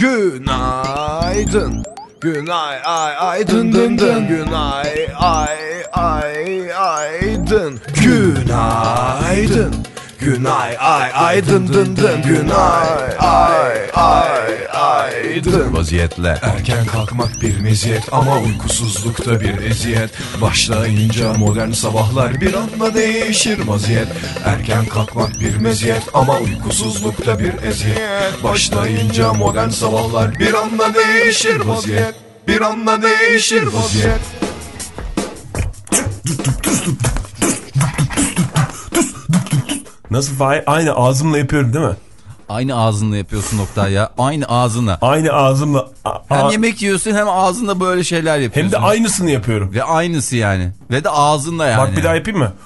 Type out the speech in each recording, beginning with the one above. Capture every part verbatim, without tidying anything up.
Günaydın. Günay ay ay dın dın dın. Günay ay ay ay dın. Günaydın. Günay ay ay dın dın dın. Günay ay ay ay dın. Vaziyetle erken kalkmak bir meziyet ama uykusuzlukta bir eziyet. Başlayınca modern sabahlar bir anda değişir vaziyet. Erken kalkmak bir meziyet ama uykusuzlukta bir eziyet. Başlayınca modern sabahlar bir anda değişir vaziyet. Bir anda değişir vaziyet. Nasıl Fahir? Aynı ağzımla yapıyorum değil mi? Aynı ağzınla yapıyorsun Oktay ya. Aynı ağzınla. Aynı ağzımla. A- Hem a- yemek yiyorsun hem ağzınla böyle şeyler yapıyorsun. Hem de aynısını yapıyorum. Ve aynısı yani. Ve de ağzınla yani. Bak bir daha yapayım mı?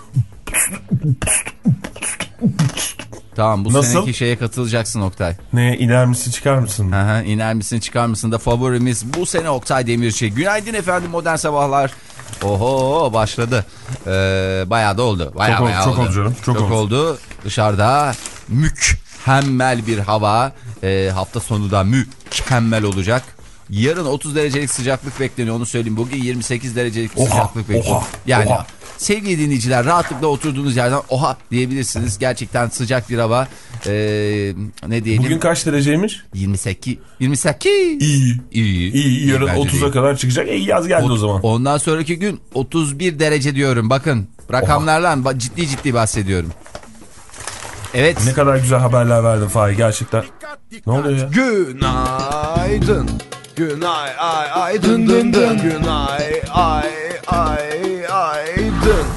Tamam bu Nasıl? seneki şeye katılacaksın Oktay. Ne, iner misin çıkar mısın? Hı hı, iner misin çıkar mısın da favorimiz bu sene Oktay Demirci. Günaydın efendim modern sabahlar. Oho başladı. Ee, bayağı da oldu. Bayağı, çok bayağı oldu, çok oldu. oldu canım. Çok, çok oldu. oldu. Dışarıda mükemmel bir hava. Ee, hafta sonu da mükemmel olacak. Yarın otuz derecelik sıcaklık bekleniyor onu söyleyeyim. Bugün yirmi sekiz derecelik Oha, sıcaklık bekleniyor. oha, yani oha. Sevgili dinleyiciler rahatlıkla oturduğunuz yerden oha diyebilirsiniz. Gerçekten sıcak bir hava. Ee, ne diyelim? Bugün kaç dereceymiş? yirmi sekiz. yirmi sekiz. İyi. İyi. İyi. Yarın Bence otuza değil. kadar çıkacak. İyi yaz geldi o, o zaman. Ondan sonraki gün otuz bir derece diyorum. Bakın rakamlarla ciddi ciddi bahsediyorum. Evet. Ne kadar güzel haberler verdin Fahir gerçekten. Ne oluyor ya? Günaydın. Günay ay ay dın dın dın. Günay ay ay ay dın.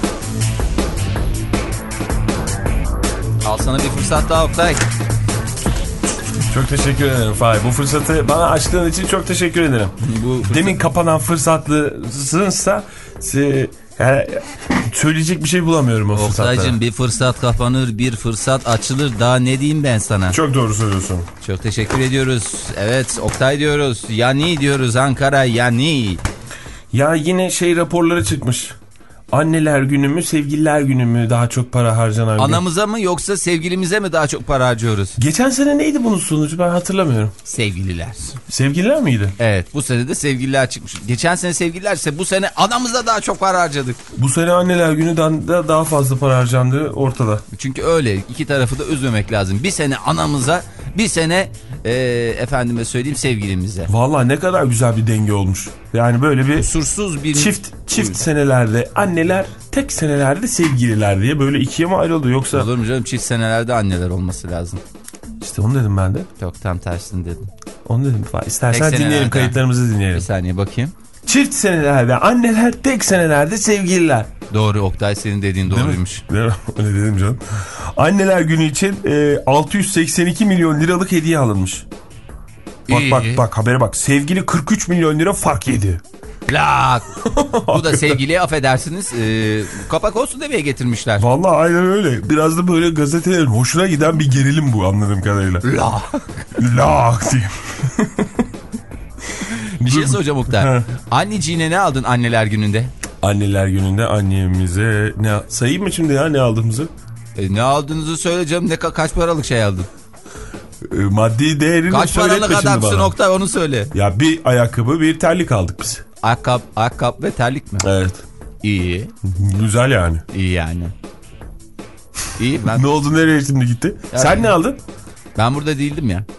Al sana bir fırsat daha Oktay. Çok teşekkür ederim Fahir. Bu fırsatı bana açtığın için çok teşekkür ederim. Bu fırsat... Demin kapanan fırsatlısınsa yani söyleyecek bir şey bulamıyorum o fırsatlara. Oktay'cığım bir fırsat kapanır bir fırsat açılır daha ne diyeyim ben sana. Çok doğru söylüyorsun. Çok teşekkür ediyoruz. Evet Oktay diyoruz. Yani diyoruz Ankara yani. Ya yine şey raporları çıkmış. Anneler günü mü sevgililer günü mü daha çok para harcanan gün? Anamıza mı yoksa sevgilimize mi daha çok para harcıyoruz? Geçen sene neydi bunun sonucu ben hatırlamıyorum. Sevgililer. Sevgililer miydi? Evet bu sene de sevgililer çıkmış. Geçen sene sevgililerse bu sene anamıza daha çok para harcadık. Bu sene anneler gününden de daha fazla para harcandığı ortada. Çünkü öyle iki tarafı da üzmemek lazım. Bir sene anamıza bir sene e, efendime söyleyeyim sevgilimize. Vallahi ne kadar güzel bir denge olmuş. Yani böyle bir kusursuz bir çift çift senelerde anneler, tek senelerde sevgililer diye böyle ikiye mi ayrıldı yoksa? Olur mu canım, çift senelerde anneler olması lazım. İşte onu dedim ben de. Çok tam tersini dedim. Onu dedim. İstersen Tek dinleyelim, kayıtlarımızı dinleyelim. Bir saniye bakayım. Çift senelerde anneler, tek senelerde sevgililer. Doğru Oktay, senin dediğin doğruymuş. Değil mi? Öyle dedim canım. Anneler günü için e, altı yüz seksen iki milyon liralık hediye alınmış. Bak İyi. bak bak habere bak. Sevgili kırk üç milyon lira fark yedi. Lak. Bu da sevgiliye affedersiniz e, kapak olsun demeye getirmişler. Vallahi aynen öyle. Biraz da böyle gazetelerin hoşuna giden bir gerilim bu anladığım kadarıyla. Lak. Lak diyeyim. Bir şey soracağım Oktay. Anneciğine ne aldın anneler gününde? Anneler gününde annemize ne sayayım mı şimdi ya ne aldığımızı? E, ne aldığınızı söyle canım. Ne ka- kaç paralık şey aldın? E, maddi değerini Kaç paralık adamsın Oktay, onu söyle. Ya bir ayakkabı bir terlik aldık biz. Ayakkabı, ayakkabı ve terlik mi? Evet. İyi. Güzel yani. İyi yani. İyi ben. Ne oldu, nereye şimdi gitti? Yani, sen ne aldın? Ben burada değildim ya.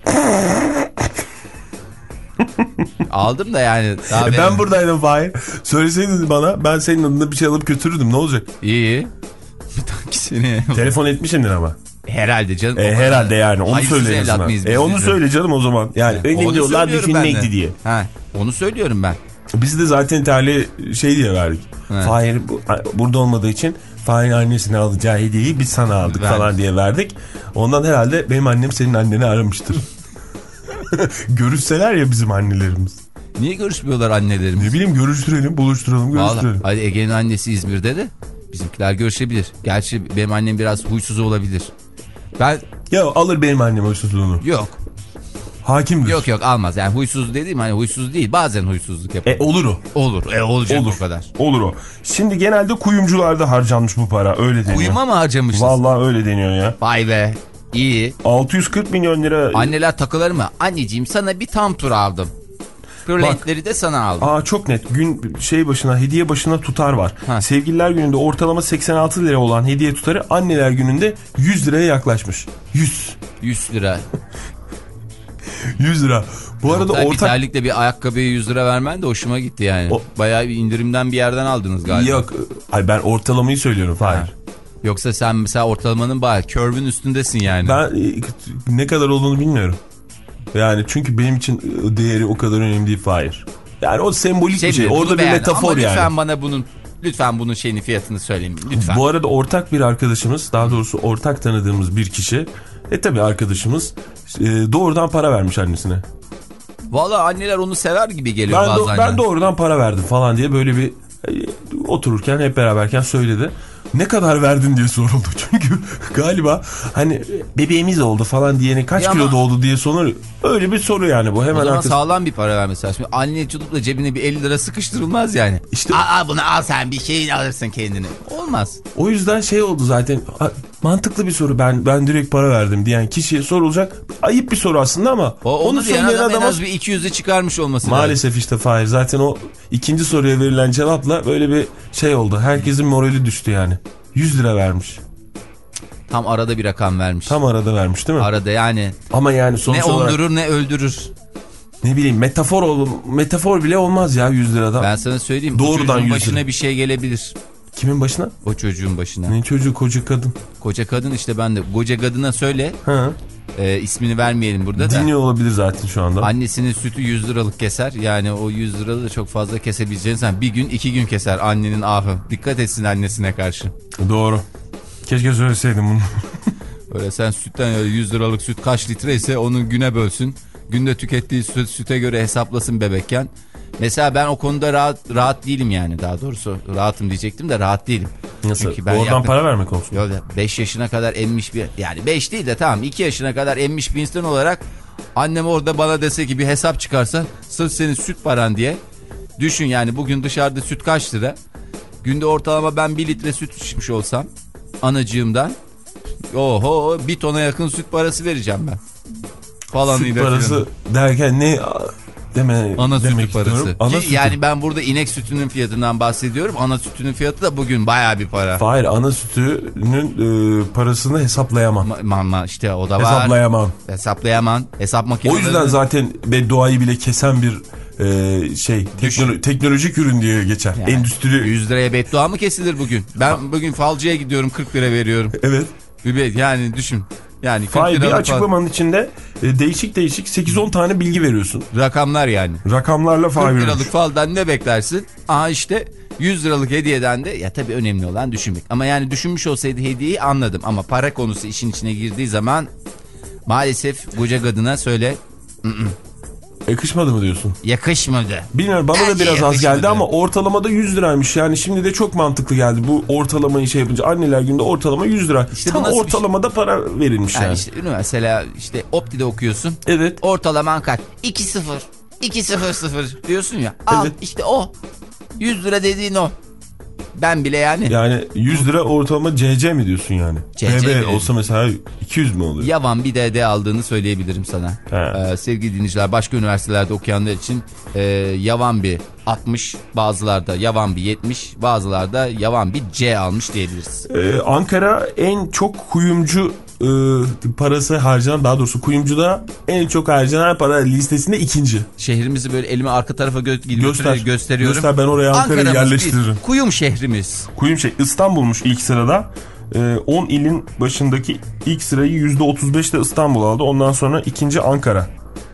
Aldım da yani. Daha E ben buradaydım Fahir. Söyleseydin bana, ben senin adına bir şey alıp götürürdüm, ne olacak? İyi. Bir tanesini. Telefon etmişsindir ama. Herhalde canım. E, herhalde yani onu Hayırsız söyle en evlat azından. mıyız biz E onu bizim? söyle canım o zaman. Yani Onu önemli olan söylüyorum ben de. düşünmekti diye. Ha, onu söylüyorum ben. Biz de zaten terli şey diye verdik. Evet. Fahir bu, burada olmadığı için Fahir'in annesine alacağı hediyeyi biz sana aldık Verdik. falan diye verdik. Ondan herhalde benim annem senin anneni aramıştır. Görüşseler ya bizim annelerimiz. Niye görüşmüyorlar annelerimiz? Ne bileyim, görüştürelim, buluşturalım, görüştürelim. Vallahi Ege'nin annesi İzmir'de de bizimkiler görüşebilir. Gerçi benim annem biraz huysuz olabilir. Ben... Ya alır benim annem huysuzluğunu. Yok. Hakimdir. Yok yok almaz. Yani huysuz dediğim hani huysuz değil. Bazen huysuzluk yapar. E olur o. Olur. E olacak Olur. o kadar. Olur o. Şimdi genelde kuyumcularda harcanmış bu para. Öyle deniyor. Kuyuma mı harcamışız? Vallahi öyle deniyor ya. Vay be. İyi. altı yüz kırk milyon lira. Anneler takılır mı? Anneciğim sana bir tam tur aldım. Pırlentleri de sana aldım. Aa çok net. Gün şey başına, hediye başına tutar var. Ha. Sevgililer gününde ortalama seksen altı lira olan hediye tutarı anneler gününde yüz liraya yaklaşmış. yüz. yüz lira. yüz lira. Bu arada Hatta ortak... bir terlikle bir ayakkabıya yüz lira vermen de hoşuma gitti yani. O... Bayağı bir indirimden bir yerden aldınız galiba. Yok. Ay ben ortalamayı söylüyorum. Hayır. Yoksa sen mesela ortalamanın bayağı curve'ün üstündesin yani. Ben ne kadar olduğunu bilmiyorum. Yani çünkü benim için değeri o kadar önemli değil. Hayır. Yani o sembolik şey, bir şey. Orada bir beğendim. Metafor ama yani. Lütfen bana bunun lütfen bunun şeyini fiyatını söyleyin. Lütfen. Bu arada ortak bir arkadaşımız, daha doğrusu ortak tanıdığımız bir kişi. E tabii arkadaşımız e, doğrudan para vermiş annesine. Valla anneler onu sever gibi geliyor ben bazen. Do- ben doğrudan para verdim falan diye böyle bir e, otururken hep beraberken söyledi. Ne kadar verdin diye soruldu. Çünkü galiba hani bebeğimiz oldu falan diyene kaç ya kilo ama... doğdu diye soruyor. Öyle bir soru yani bu. Hemen o zaman arkası... sağlam bir para ver mesela. Şimdi anne tutup da cebine bir elli lira sıkıştırılmaz yani. İşte... Al, al bunu al sen bir şeyini alırsın kendini. Olmaz. O yüzden şey oldu zaten. Mantıklı bir soru. Ben ben direkt para verdim diyen kişiye sorulacak. Ayıp bir soru aslında ama. O, onu söyleyen adam, adam en az bir iki yüzü çıkarmış olması maalesef lazım. işte Fahir. Zaten o ikinci soruya verilen cevapla böyle bir şey oldu. Herkesin morali düştü yani. yüz lira vermiş. Tam arada bir rakam vermiş. Tam arada vermiş değil mi? Arada yani. Ama yani sonuç ne olarak... ondurur ne öldürür. Ne bileyim metafor ol, metafor bile olmaz ya yüz liradan. Ben sana söyleyeyim. Doğrudan çocuğun başına bir şey gelebilir. Kimin başına? O çocuğun başına. Ne çocuğu? Koca kadın. Koca kadın işte ben de. Koca kadına söyle. Ha. E, ismini vermeyelim burada da. Dinliyor olabilir zaten şu anda. Annesinin sütü yüz liralık keser. Yani o yüz liralık da çok fazla kesebileceğini sen bir gün iki gün keser annenin ahı. Dikkat etsin annesine karşı. Doğru. Keşke söyleseydim bunu. Öyle sen sütten öyle yüz liralık süt kaç litre ise onu güne bölsün. Günde tükettiği süt, süte göre hesaplasın bebekken. Mesela ben o konuda rahat rahat değilim yani, daha doğrusu rahatım diyecektim de rahat değilim. Nasıl? Çünkü ben oradan yaklaşık, para vermek olsun. Yok beş yaşına kadar emmiş bir, yani beş değil de tamam iki yaşına kadar emmiş bir insan olarak annem orada bana dese ki bir hesap çıkarsa sırf senin süt paran diye düşün yani, bugün dışarıda süt kaç lira? Günde ortalama ben bir litre süt içmiş olsam anacığımdan, oho bir tona yakın süt parası vereceğim ben. Falan süt parası falan derken ne deme, ana demek sütü parası. Ana Ki, sütü. yani ben burada inek sütünün fiyatından bahsediyorum. Ana sütünün fiyatı da bugün bayağı bir para. Hayır, ana sütünün e, parasını hesaplayamam. Ma, ma, işte o da var. Hesaplayamam. Hesaplayamam. Hesap makineleri. O yüzden zaten bedduayı bile kesen bir e, şey teknolo- teknolojik ürün diye geçer. Yani, endüstri. yüz liraya beddua mı kesilir bugün? Ben bugün falcıya gidiyorum, kırk lira veriyorum. Evet. Yani düşün. Yani Hayır, bir açıklamanın falan içinde e, değişik değişik sekiz on tane bilgi veriyorsun. Rakamlar yani. Rakamlarla falan kırk liralık faldan ne beklersin? Aha işte yüz liralık hediyeden de, ya tabii önemli olan düşünmek. Ama yani düşünmüş olsaydı hediyeyi anladım. Ama para konusu işin içine girdiği zaman maalesef koca kadına söyle. N-n. Yakışmadı mı diyorsun? Yakışmadı. Bilmiyorum, bana da biraz az geldi ama ortalamada yüz liraymış. Yani şimdi de çok mantıklı geldi bu ortalamayı şey yapınca. Anneler günde ortalama yüz lira. İşte tam ortalamada şey? Para verilmiş yani. yani. İşte mesela işte Opti'de okuyorsun. Evet. Ortalaman kaç? iki sıfır. iki sıfır sıfır diyorsun ya. Al evet. işte o. yüz lira dediğin o. Ben bile yani. Yani yüz lira ortalama C C mi diyorsun yani? C C B B olsa mesela iki yüz mü oluyor? Yavan bir D D aldığını söyleyebilirim sana. Ee, sevgili dinleyiciler, başka üniversitelerde okuyanlar için e, yavan bir altmış, bazılarda yavan bir yetmiş, bazılarda yavan bir C almış diyebiliriz. Ee, Ankara en çok kuyumcu e, parası harcanan, daha doğrusu kuyumcuda en çok harcanan para listesinde ikinci. Şehrimizi böyle elime arka tarafa gö- Göster, gösteriyorum. Göster, ben oraya Ankara'yı yerleştiririm. Biz, kuyum şehrimiz. Kuyum şey İstanbul'muş ilk sırada. on ilin başındaki ilk sırayı yüzde otuz beşte İstanbul aldı. Ondan sonra ikinci Ankara.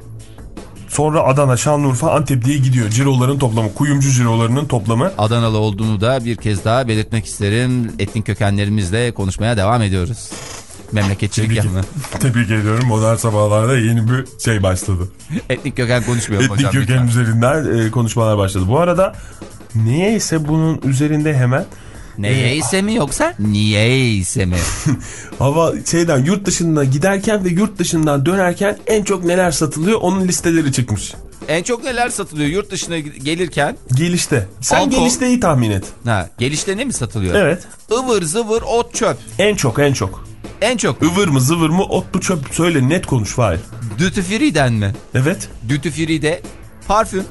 Sonra Adana, Şanlıurfa, Antep diye gidiyor. Ciroların toplamı, kuyumcu cirolarının toplamı. Adanalı olduğunu da bir kez daha belirtmek isterim. Etnik kökenlerimizle konuşmaya devam ediyoruz. Memleketçilik yanına. Tebrik ediyorum. Modern Sabahlar'da yeni bir şey başladı. Etnik köken konuşmuyorum hocam. Etnik köken lütfen. Üzerinden e, konuşmalar başladı. Bu arada niyeyse bunun üzerinde hemen... Neyeyse mi yoksa niyeyse mi? Hava şeyden, yurt dışına giderken ve yurt dışından dönerken en çok neler satılıyor onun listeleri çıkmış. En çok neler satılıyor yurt dışına gelirken? Gelişte. Sen Alkol. Gelişte'yi tahmin et. Ha, gelişte ne mi satılıyor? Evet. Ivır zıvır ot çöp. En çok en çok. En çok. Ivır mı zıvır mı ot mu çöp söyle net konuş Fahir. Duty free'den mi? Evet. Duty free'de parfüm.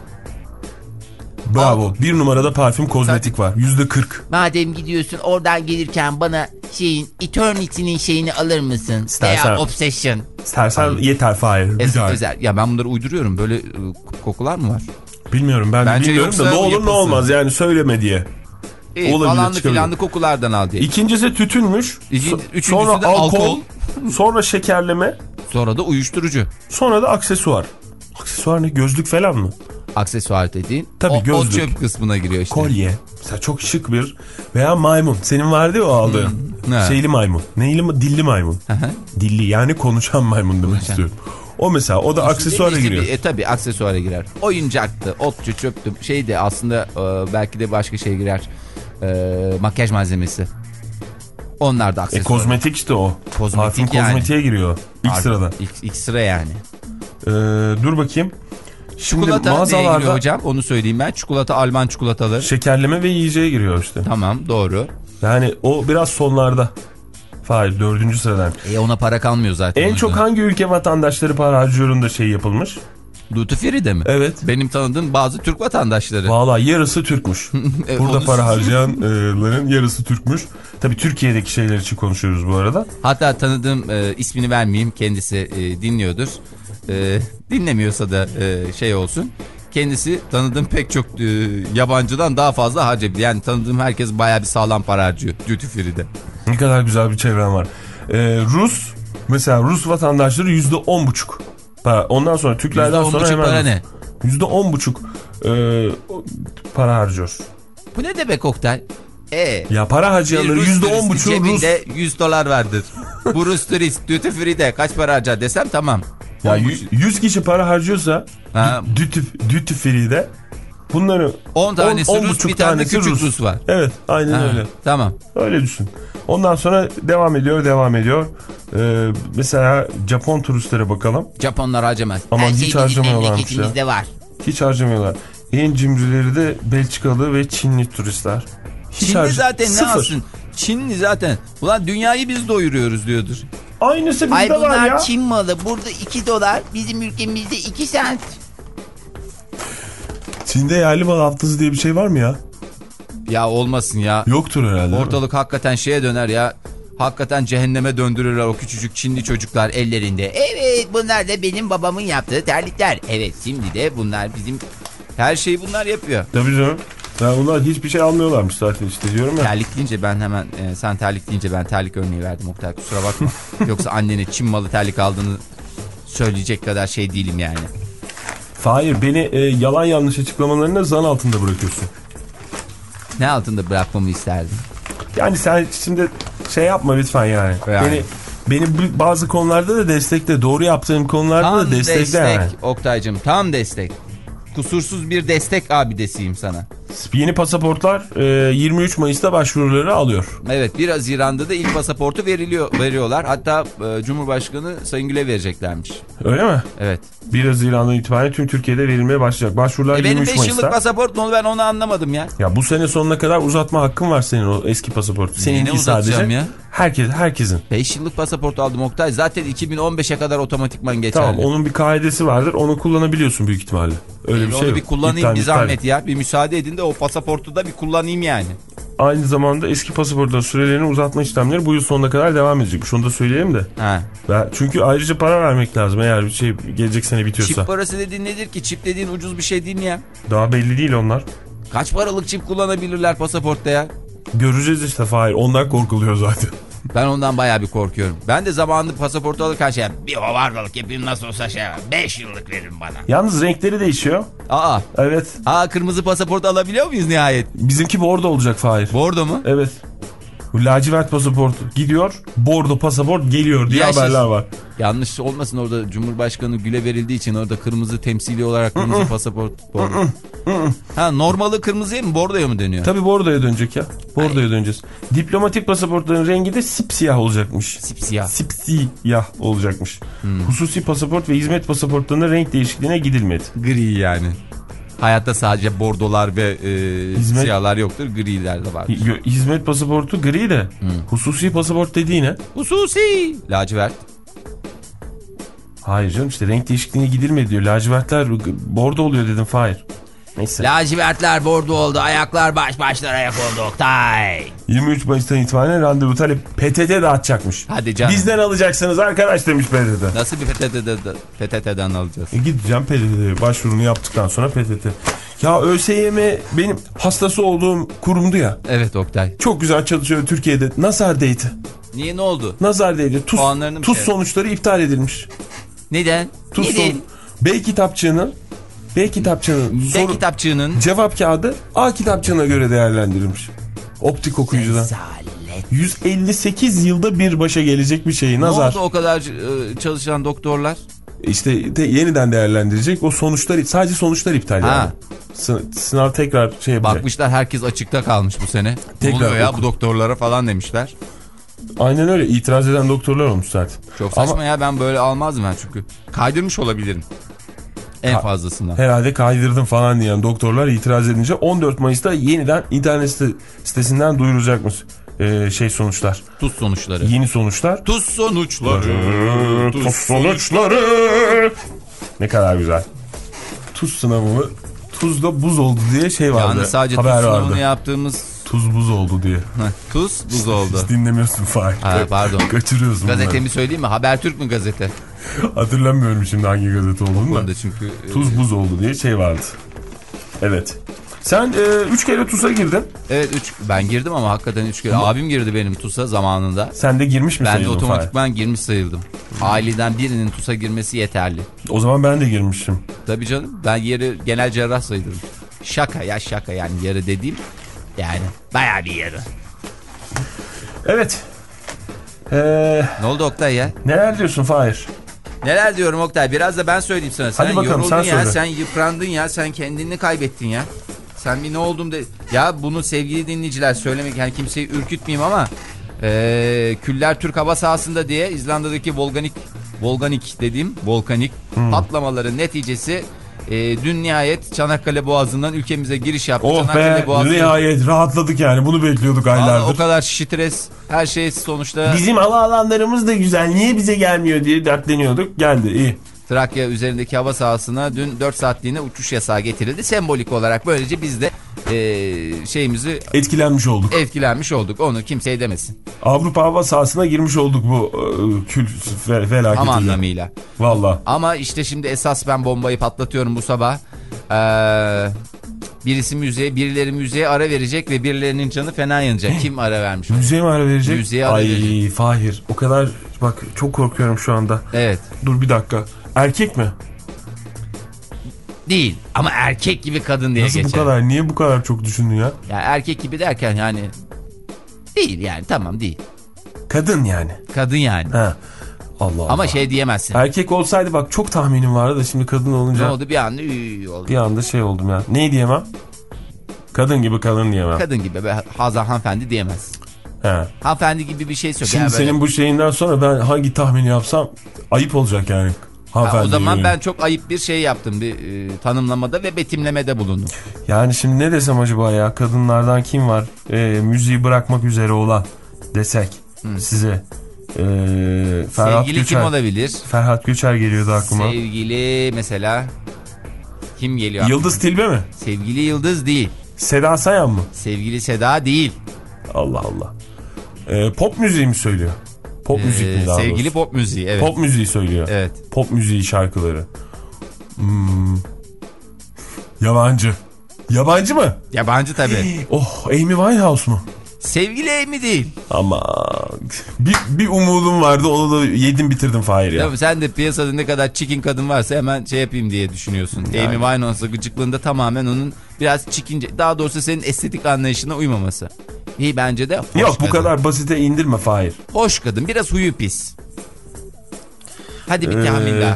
Bravo. Aa. Bir numarada parfüm kozmetik var. Yüzde kırk. Madem gidiyorsun oradan gelirken bana şeyin Eternity'nin şeyini alır mısın? İstersen. Veya Obsession. İstersen yeter Fahir. Es- Güzel. özel. Ya ben bunları uyduruyorum. Böyle e, kokular mı var? Bilmiyorum ben de Bence bilmiyorum da yoksa ne olur yapılsın. ne olmaz yani söyleme diye. İyi, Olabilir, falanlı çıkabilir. filanlı kokulardan al diye. İkincisi tütünmüş. İkinci- So- üçüncüsü sonra de alkol, alkol. sonra şekerleme, Sonra da uyuşturucu. sonra da aksesuar. Aksesuar ne? Gözlük falan mı? Aksesuar dediğin. Tabii, o, o gözlük. çöp kısmına giriyor işte. Kolye. Mesela çok şık bir veya maymun. Senin vardı ya o aldığın. Hmm, ne? Şeyli maymun. Neyli mi? Dilli maymun. Dilli yani konuşan maymun demek istiyorum. O mesela o da aksesuara İşte giriyor. bir- E tabi aksesuara girer. Oyuncaktı, otçu, çöptü. Şeydi aslında e, belki de başka şey girer. E, makyaj malzemesi. Onlar da E aksesuar. kozmetik işte o. Kozmetik Parfüm yani. kozmetiğe giriyor. İlk Artık sırada. İlk, ilk sıra yani. Ee, dur bakayım. Şimdi Çikolata neye giriyor mağazalarda hocam? Onu söyleyeyim ben. Çikolata, Alman çikolataları. şekerleme ve yiyeceğe giriyor işte. Tamam, doğru. Yani o biraz sonlarda. Fahir dördüncü sıradan. E ona para kalmıyor zaten. En çok hangi ülke vatandaşları para harcıyorunda şey yapılmış? Duty Free'de mi? Evet. Benim tanıdığım bazı Türk vatandaşları. Vallahi yarısı Türkmüş. E, Burada onu- para harcayanların yarısı Türkmüş. Tabii Türkiye'deki şeyler için konuşuyoruz bu arada. Hatta tanıdığım e, ismini vermeyeyim, kendisi e, dinliyordur. E, dinlemiyorsa da e, şey olsun. Kendisi tanıdığım pek çok e, yabancıdan daha fazla harcıyor. Yani tanıdığım herkes bayağı bir sağlam para harcıyor Duty Free'de. Ne kadar güzel bir çevrem var. Ee, Rus mesela Rus vatandaşları yüzde on buçuk. Ondan sonra Türklerden sonra hemen para ne? yüzde on buçuk para harcıyor. Bu ne demek Oktay? E, Ya para harcayanları Rus yüzde on turisti buçuk Rus. cebinde yüz dolar vardır. Bu Rus turist Duty Free'de kaç para harcar desem tamam. Ya On y- yüz kişi para harcıyorsa Ha. duty, duty free'de bunların on tanesi on- on Rus, buçuk bir tane de tanesi küçük Rus, var. Evet aynen Ha, öyle. Tamam. Öyle düşün. Ondan sonra devam ediyor devam ediyor. Ee, mesela Japon turistlere bakalım. Japonlar harcamaz. Aman Her şey hiç bizim harcamıyorlarmış ya. memleketimizde var. Hiç harcamıyorlar. En cimrileri de Belçikalı ve Çinli turistler. Hiç Çinli harca- zaten Sıfır. ne alsın? Çinli zaten. Ulan dünyayı biz doyuruyoruz diyordur. Aynısı bizde Ay var bunlar ya. Çin malı. Burada iki dolar. Bizim ülkemizde iki sent. Çin'de yerli mal haftası diye bir şey var mı ya? Ya olmasın ya. Yoktur herhalde. değil mi? Ortalık hakikaten şeye döner ya. Hakikaten cehenneme döndürürler o küçücük Çinli çocuklar ellerinde. Evet bunlar da benim babamın yaptığı terlikler. Evet şimdi de bunlar bizim... Her şeyi bunlar yapıyor. Tabii canım. Ya onlar hiçbir şey almıyorlarmış zaten işte diyorum ya. Terlik deyince ben hemen e, sen terlik deyince ben terlik örneği verdim Oktay, kusura bakma. Yoksa annene Çin malı terlik aldığını söyleyecek kadar şey değilim yani. Hayır beni e, yalan yanlış açıklamalarına zan altında bırakıyorsun. Ne altında bırakmamı isterdin? Yani sen şimdi şey yapma lütfen yani. Yani. Beni beni bu- bazı konularda da destekle. Doğru yaptığım konularda Tam da destekle destek yani. Oktay'cım, tam destek. Kusursuz bir destek abidesiyim sana. Yeni pasaportlar e, yirmi üç Mayıs'ta başvuruları alıyor. Evet, bir Haziran'da da ilk pasaportu veriliyor, veriyorlar. Hatta e, Cumhurbaşkanı Sayın Gül'e vereceklermiş. Öyle mi? Evet. bir Haziran'dan itibaren tüm Türkiye'de verilmeye başlayacak. Başvurular E benim yirmi üç beş Mayıs'ta. yıllık pasaport mu, ben onu anlamadım ya. Ya bu sene sonuna kadar uzatma hakkın var senin o eski pasaportu. Seninki uzatacağım sadece. ya? Herkes, herkesin. beş yıllık pasaport aldım Oktay. Zaten iki bin on beşe kadar otomatikman geçerli. Tamam onun bir kaidesi vardır. Onu kullanabiliyorsun büyük ihtimalle. Öyle E, bir onu şey yok. bir kullanayım İptal, bir iptal. zahmet ya. Bir müsaade edin de o pasaportu da bir kullanayım yani. Aynı zamanda eski pasaportların sürelerini uzatma işlemleri bu yıl sonuna kadar devam edecekmiş. Onu da söyleyeyim de. Ha. Ben, çünkü ayrıca para vermek lazım eğer bir şey gelecek sene bitiyorsa. Çip parası dediğin nedir ki? Çip dediğin ucuz bir şey değil mi ya? Daha belli değil onlar. Kaç paralık çip kullanabilirler pasaportta ya? Göreceğiz işte Fahir. Onlar korkuluyor zaten. Ben ondan bayağı bir korkuyorum. Ben de zamanında pasaportu alırken şey bir hovardalık yapayım nasıl olsa şey beş yıllık verin bana. Yalnız renkleri değişiyor. Aa. Evet. Aa, kırmızı pasaport alabiliyor muyuz nihayet? Bizimki bordo olacak Fahir. Bordo mu? Evet. Bu lacivert pasaport gidiyor, bordo pasaport geliyor diye Yeşil. haberler var. Yanlış olmasın, orada Cumhurbaşkanı Gül'e verildiği için orada kırmızı temsili olarak kırmızı pasaport. Bordo. Ha, normalı kırmızıya mı bordoya mı dönüyor? Tabii bordoya dönecek ya. Bordoya döneceğiz. Diplomatik pasaportların rengi de sipsiyah olacakmış. Sipsiyah. Sipsiyah olacakmış. Hususi pasaport ve hizmet pasaportlarında renk değişikliğine gidilmedi. Gri yani. Hayatta sadece bordolar ve e, Hizmet- siyahlar yoktur, griler de var. Hi- Hizmet pasaportu gri de. Hususi pasaport dediği ne? Hususi. Lacivert. Hayır canım, işte renk değişikliğine gidilmedi diyor. Lacivertler g- bordo oluyor dedim Fahir. Neyse. Lacivertler bordo oldu, ayaklar baş başlara ayak oldu Oktay. yirmi üç Mayıs'tan itibaren randevu talep P T T dağıtacakmış. Hadi canım. Bizden alacaksınız arkadaş demiş P T T. Nasıl bir P T T'den, P T T'den alacağız? E gideceğim P T T'ye başvurunu yaptıktan sonra P T T. Ya ÖSYM benim hastası olduğum kurumdu ya. Evet Oktay. Çok güzel çalışıyor Türkiye'de. Nazar değdi. Niye, ne oldu? Nazar değdi. Tuz, Puanlarını mı tuz şey- sonuçları iptal edilmiş. Neden? Tuz Neden? son... B kitapçığının B kitapçığının B soru... kitapçığının cevap kağıdı A kitapçığına göre değerlendirilmiş. Optik okuyucudan. yüz elli sekiz yılda bir başa gelecek bir şey. ne Nazar. oldu o kadar e, çalışan doktorlar? İşte de, yeniden değerlendirecek. O sonuçlar sadece sonuçlar iptal Ha. yani. Sı- sınav tekrar şey yapacak. Bakmışlar herkes açıkta kalmış bu sene. Tekrar Oluyor ya oku. bu doktorlara falan demişler. Aynen öyle. İtiraz eden doktorlar olmuş zaten. Çok saçma Ama ya, ben böyle almazdım ben çünkü. Kaydırmış olabilirim. En Ha- fazlasından. herhalde kaydırdım falan diyen doktorlar itiraz edince on dört Mayıs'ta yeniden internet site- sitesinden duyurulacakmış ee, şey sonuçlar. Tuz sonuçları. Yeni sonuçlar. Tuz sonuçları. Tuz sonuçları. Ne kadar güzel. Tuz sınavı tuzda buz oldu diye şey vardı. Yani sadece tuz haber sınavını vardı. yaptığımız Tuz buz oldu diye. tuz buz oldu. Hiç dinlemiyorsun Fahir. Ha, pardon. Kaçırıyorsun Gazetemi söyleyeyim mi? Habertürk mü gazete? bunları. Hatırlamıyorum şimdi hangi gazete olduğunu da. Onda çünkü e, Tuz buz oldu diye şey vardı. Evet. Sen e, üç kere TUS'a girdin. evet üç ben girdim ama hakikaten üç kere. Abim girdi benim TUS'a zamanında. Sen de girmiş mi Ben de sayıldın Fahir? otomatikman girmiş sayıldım. Aileden birinin TUS'a girmesi yeterli. O zaman ben de girmişim. Tabii canım, ben yarı genel cerrah sayılırım. Şaka ya, şaka yani, yarı dediğim yani bayağı bir yarı. Evet. Ee, Ne oldu Oktay ya? neler diyorsun Fahir? Neler diyorum Oktay, biraz da ben söyleyeyim sana. Sen Hadi bakalım, yoruldun sen ya, söyle. sen yıprandın ya, sen kendini kaybettin ya. Sen bir ne oldum de. Ya bunu sevgili dinleyiciler söylemek, yani kimseyi ürkütmeyeyim ama ee, Küller Türk Hava Sahası'nda diye İzlanda'daki volkanik volkanik dediğim volkanik Hmm. patlamaların neticesi e, dün nihayet Çanakkale Boğazı'ndan ülkemize giriş yaptı. Oh Çanakkale be, Boğazı. nihayet rahatladık yani, bunu bekliyorduk Vallahi aylardır. o kadar stres, her şey sonuçta Bizim hava alanlarımız da güzel, niye bize gelmiyor diye dertleniyorduk, geldi iyi. Trakya üzerindeki hava sahasına dün dört saatliğine uçuş yasağı getirildi. Sembolik olarak böylece biz de e, şeyimizi Etkilenmiş olduk. etkilenmiş olduk. Onu kimseye demesin. Avrupa hava sahasına girmiş olduk bu e, kül fe, felaketiyle. Tam anlamıyla. Valla. Ama işte şimdi esas ben bombayı patlatıyorum bu sabah. Ee, birisi müziğe, birileri müziğe ara verecek ve birilerinin canı fena yanacak. Kim ara vermiş? Müziğe mi ara verecek? Müziğe ara Ay verecek. Fahir, o kadar bak çok korkuyorum şu anda. Evet. Dur bir dakika. Erkek mi? Değil ama erkek gibi kadın diye Nasıl geçer. bu kadar? Niye bu kadar çok düşündün ya? Ya erkek gibi derken yani değil yani, tamam değil. Kadın yani. Kadın yani. Ha. Allah Allah. Ama şey diyemezsin. Erkek olsaydı bak çok tahminim vardı da şimdi kadın Ne olunca oldu bir anda üy oldu. bir anda şey oldum ya. Ne diyemem? Kadın gibi kadın diyemem. Kadın gibi be, Hazar hanımefendi diyemez. He. Hanımefendi gibi bir şey söyle. Şimdi Yani böyle- senin bu şeyinden sonra ben hangi tahmini yapsam ayıp olacak yani. Ha, Hanımefendi o zaman gibi. ben çok ayıp bir şey yaptım. Bir e, tanımlamada ve betimlemede bulundum. Yani şimdi ne desem acaba ya, kadınlardan kim var e, müziği bırakmak üzere olan desek size. E, Ferhat Sevgili Göçer. kim olabilir? Ferhat Göçer geliyordu aklıma. Sevgili mesela kim geliyor? Yıldız Tilbe mi? Sevgili Yıldız değil. Seda Sayan mı? Sevgili Seda değil. Allah Allah. E, pop müziği mi söylüyor? Pop Ee, müzik mi daha sevgili doğrusu? pop müziği, evet. Pop müziği söylüyor. Evet. Pop müziği şarkıları. Hmm. Yabancı. Yabancı mı? Yabancı tabii. Oh, Amy Winehouse mu? Sevgili Amy değil. Ama bir, bir umudum vardı, onu da yedim bitirdim Fahir ya. Tabii sen de piyasada ne kadar çikin kadın varsa hemen şey yapayım diye düşünüyorsun. Yani. Amy Winehouse'a gıcıklığında tamamen onun biraz çikince, daha doğrusu senin estetik anlayışına uymaması. İyi bence de hoş Yok bu kadın. kadar basite indirme Fahir. Hoş kadın, biraz huyu pis. Hadi bir Ee... tahmin daha.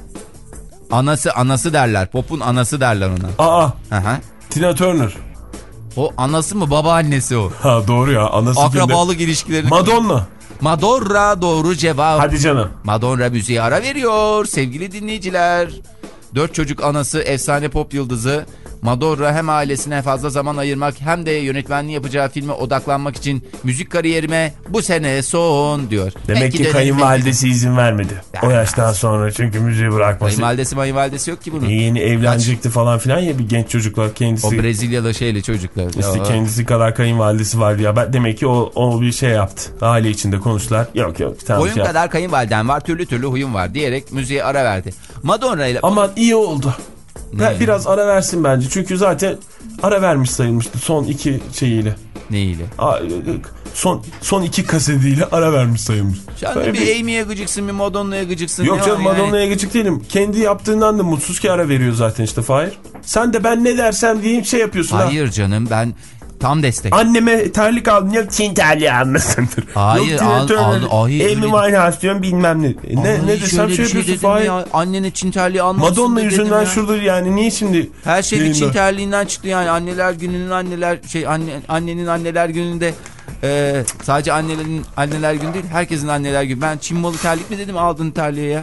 Anası anası derler. Pop'un anası derler ona. Aa, Aha. Tina Turner. O anası mı babaannesi o? Ha doğru ya, anası kimde? Akrabalık ilişkilerini. Madonna. Madonna doğru cevap. Hadi canım. Madonna müziği ara veriyor sevgili dinleyiciler. Dört çocuk anası, efsane pop yıldızı Madonna hem ailesine fazla zaman ayırmak hem de yönetmenliği yapacağı filme odaklanmak için müzik kariyerime bu sene son diyor. Demek Belki ki de- kayınvalidesi izin vermedi. Ya. O yaştan sonra çünkü müziği bırakması. Kayınvalidesi mayınvalidesi yok ki bunun. Yeni evlenecekti falan filan ya bir genç çocuklar kendisi. O Brezilyalı şeyli çocuklar. İşte Ya. kendisi kadar kayınvalidesi var ya. Ben, demek ki o, o bir şey yaptı. Aile içinde konuştular. Yok yok. Tamam, Oyun şey yap. kadar kayınvaliden var, türlü türlü huyum var diyerek müziğe ara verdi. Madonna ile... Aman iyi oldu. Ben Ne? biraz ara versin bence. Çünkü zaten ara vermiş sayılmıştı son iki şeyiyle. Neyle? Aa, Son son iki kasetiyle ara vermiş sayılmış. Sen Böyle de bir Amy'ye gıcıksın, bir Madonna'ya gıcıksın. Yok Ne canım, var yani? Madonna'ya gıcık değilim. Kendi yaptığından da mutsuz ki ara veriyor zaten işte Fahir. Sen de ben ne dersem diyeyim şey yapıyorsun. Hayır ha. Canım, ben tam destek. Anneme terlik aldın ya Çin terliği almasındır. Hayır, Yok, al- dinatörler, al- ay, Amy öyle- Winehouse diyorum bilmem ne. Ne, Ay, ne desem şöyle şey bir şey yapıyorsun dedim Fahir. ya, annene Çin terliği almasın Madonna dedim yüzünden ya. şurada yani niye şimdi? Her şey bir yayında? Çin terliğinden çıktı yani. Anneler gününün anneler şey anne, annenin anneler gününde e, sadece annelerin anneler günü değil, herkesin anneler günü. Ben Çin malı terlik mi dedim, aldın terliğe ya.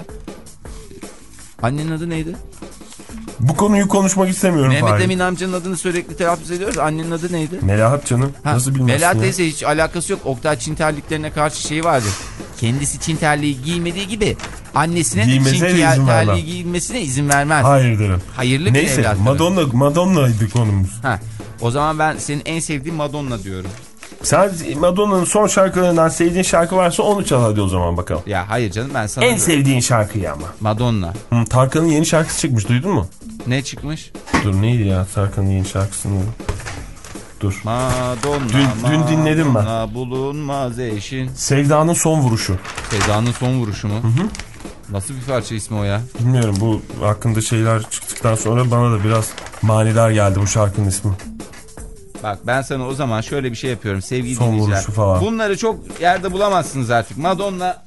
Annenin adı neydi? Bu konuyu konuşmak istemiyorum Mehmet Fahir. Emin amcanın adını sürekli telaffuz ediyoruz. Annenin adı neydi? Melahat canım. Ha, Nasıl bilmezsin Melahat ya? teyze hiç alakası yok. Oktay Çin terliklerine karşı şeyi vardı. Kendisi Çin terliği giymediği gibi annesine de Çin Giymesine de izin terliği vermem. giyilmesine izin vermez. Hayır derim. Hayırlı bir Neyse evlat. Madonna, Madonna'ydı konumuz. Ha, o zaman ben senin en sevdiğin Madonna diyorum. Sen Madonna'nın son şarkılarından sevdiğin şarkı varsa onu çal hadi o zaman bakalım. Ya hayır canım, ben sana... En sevdiğin şarkıyı ama. Madonna. Hı, Tarkan'ın yeni şarkısı çıkmış, duydun mu? Ne çıkmış? Dur neydi ya Tarkan'ın yeni şarkısını? Dur. Madonna. Dün- dün dinledim ben. Madonna bulunmaz eşin. Sevda'nın son vuruşu. Sevda'nın son vuruşu mu? Hı hı. Nasıl bir parça ismi o ya? Bilmiyorum, bu hakkında şeyler çıktıktan sonra bana da biraz manidar geldi bu şarkının ismi. Bak ben sana o zaman şöyle bir şey yapıyorum sevgili Son dinleyiciler. vuruşu falan. Bunları çok yerde bulamazsınız artık. Madonna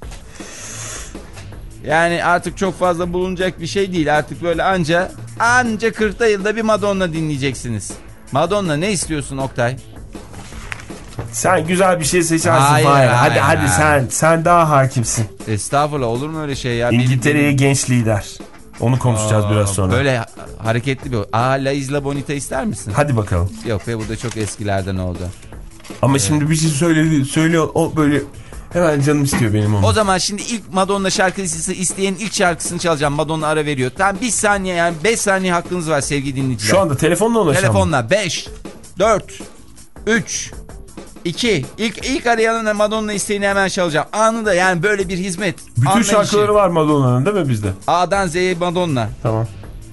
yani artık çok fazla bulunacak bir şey değil. Artık böyle anca anca kırkta yılda bir Madonna dinleyeceksiniz. Madonna ne istiyorsun Oktay? Sen güzel bir şey seçersin Hayır, Fahir. hayır, Hadi hadi hayır. sen sen daha hakimsin. Estağfurullah, olur mu öyle şey ya? İngiltere'ye Benim- genç lider. Onu konuşacağız Aa, biraz sonra. Böyle ha- hareketli bir... Aa, La Isla Bonita ister misin? Hadi bakalım. Yok be, bu da çok eskilerden oldu. Ama şimdi bir şey söyledi, söylüyor o böyle hemen canım istiyor benim onu. O zaman şimdi ilk Madonna şarkıcısı isteyen ilk şarkısını çalacağım. Madonna ara veriyor. Tam bir saniye, yani beş saniye hakkınız var sevgili dinleyiciler. Şu anda telefonla ulaşalım. Telefonla beş, dört, üç, iki. İlk, ilk arayanın Madonna isteğini hemen çalacağım. Anında, yani böyle bir hizmet. Bütün anlayışı. şarkıları var Madonna'nın değil mi bizde? A'dan Z'ye Madonna. Tamam.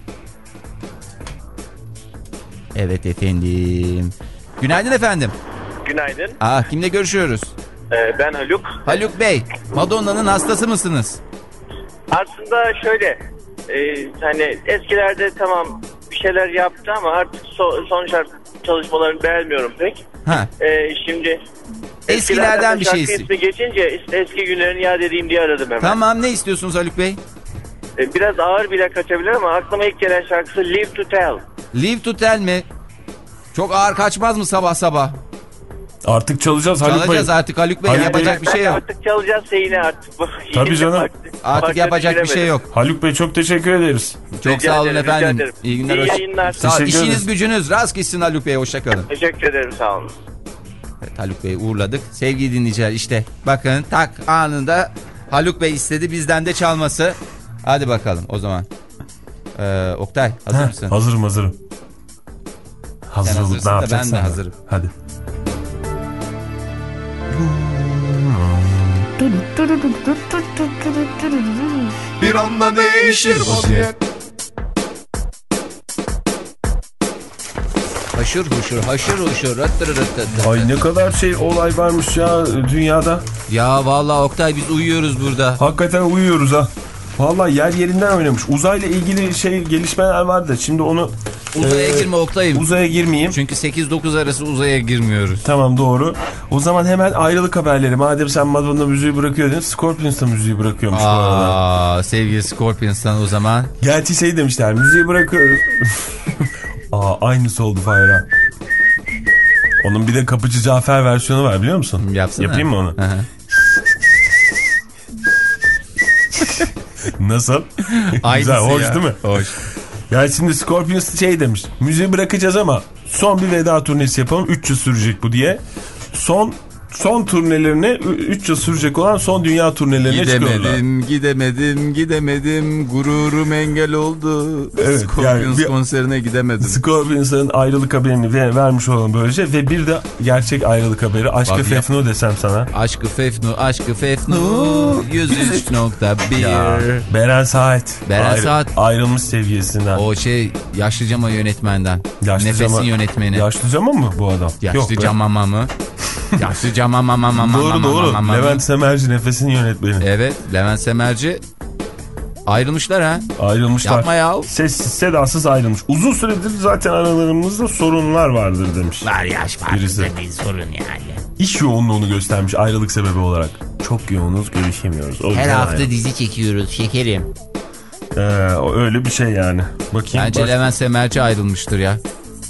Evet efendim. Günaydın efendim. Günaydın. Aa, kimle görüşüyoruz? Ee, ben Haluk. Haluk Bey, Madonna'nın hastası mısınız? Aslında şöyle, e, hani eskilerde tamam bir şeyler yaptı ama artık so- son şarkı çalışmalarını beğenmiyorum pek. Ha. E, şimdi Eskilerden bir şarkı şeysi. ismi geçince işte eski günlerini yad edeyim diye aradım hemen. Tamam, ne istiyorsunuz Haluk Bey? E, biraz ağır bile kaçabilir ama aklıma ilk gelen şarkısı Live to Tell. Live to Tell mi? Çok ağır kaçmaz mı sabah sabah? Artık çalacağız Haluk Bey. Çalacağız artık Haluk Bey, Haluk yapacak bir şey yok. Artık çalacağız yine artık. Tabii Yine canım. farklı- Artık farklı yapacak bir şey bilemedim. yok. Haluk Bey çok teşekkür ederiz. Çok Rica sağ olun ederim, rica efendim. ederim. İyi günler. İyi hoş- yayınlar. Sağ ol. Teşekkür İşiniz ederiz. gücünüz rast gitsin Haluk Bey, hoşçakalın. Teşekkür ederim, sağ olun. Evet, Haluk Bey uğurladık. Sevgili dinleyiciler, işte bakın tak anında Haluk Bey istedi bizden de çalması. Hadi bakalım o zaman. Ee, Oktay hazır Heh, mısın? hazırım hazırım. Hazır olup hazırsın ne da yapacaksın? ben de hazırım. Hadi. Bir anda değişir vaziyet. Haşır huşur haşır huşur. Rıttır rıttır. Ay ne kadar şey olay varmış ya dünyada. Ya vallahi Oktay, biz uyuyoruz burada. Hakikaten uyuyoruz ha. Vallahi yer yerinden oynamış. Uzayla ilgili şey gelişmeler vardı. Şimdi onu Uzaya e, girme Oktay'ım. uzaya girmeyeyim. Çünkü sekiz dokuz arası uzaya girmiyoruz. Tamam doğru. O zaman hemen ayrılık haberleri. Madem sen Madonna müziği bırakıyordun, Scorpions da müziği bırakıyormuş bu arada. Aa, sevgili Scorpions'tan o zaman. Gerçi şey demişler, müziği bırakıyoruz. Aa, aynısı oldu Fahir'a. Onun bir de Kapıcı Cafer versiyonu var, biliyor musun? Yapsana. Yapayım mı onu? Hı hı. Nasıl? Aynısı Güzel, hoş ya. değil mi? Hoş. Yani şimdi Scorpions şey demiş. Müziği bırakacağız ama son bir veda turnesi yapalım. üç yıl sürecek bu diye. Son son turnelerine üç yıl sürecek olan son dünya turnelerine çıkıyorlar. Gidemedim, gidemedim, gidemedim. Gururum engel oldu. Evet, Scorpions yani bir- konserine gidemedim. Scorpions'ın ayrılık haberini ve- vermiş olan böylece ve bir de gerçek ayrılık haberi. Aşkı Bak ya. Fefno desem sana. Aşkı Fefnu, aşkı Fefnu. yüz üç nokta bir. Beren Saat. Beren Ayrı- Saat. Ayrılmış sevgilisinden. O şey Yaşlıcama yönetmenden. Yaşlı Nefesin Cama- yönetmeni. Yaşlıcama mı bu adam? Yok be. Yaşlıcama mı? Yaşlıcama mama mama Doğru mama doğru. mama. Levent Semerci Nefes'in yönetmeni. Evet, Levent Semerci ayrılmışlar ha. Ayrılmışlar. Yapma ya. Sessiz sedasız ayrılmış. Uzun süredir zaten aralarımızda sorunlar vardır demiş. Var yaş Birisi. farkında bir sorun yani. İş yoğunluğunu göstermiş ayrılık sebebi olarak. Çok yoğunuz, görüşemiyoruz. O Her yüzden hafta ayrıldık. dizi çekiyoruz şekerim. Ee, o öyle bir şey yani. Bakayım. Bence baş- Levent Semerci ayrılmıştır ya.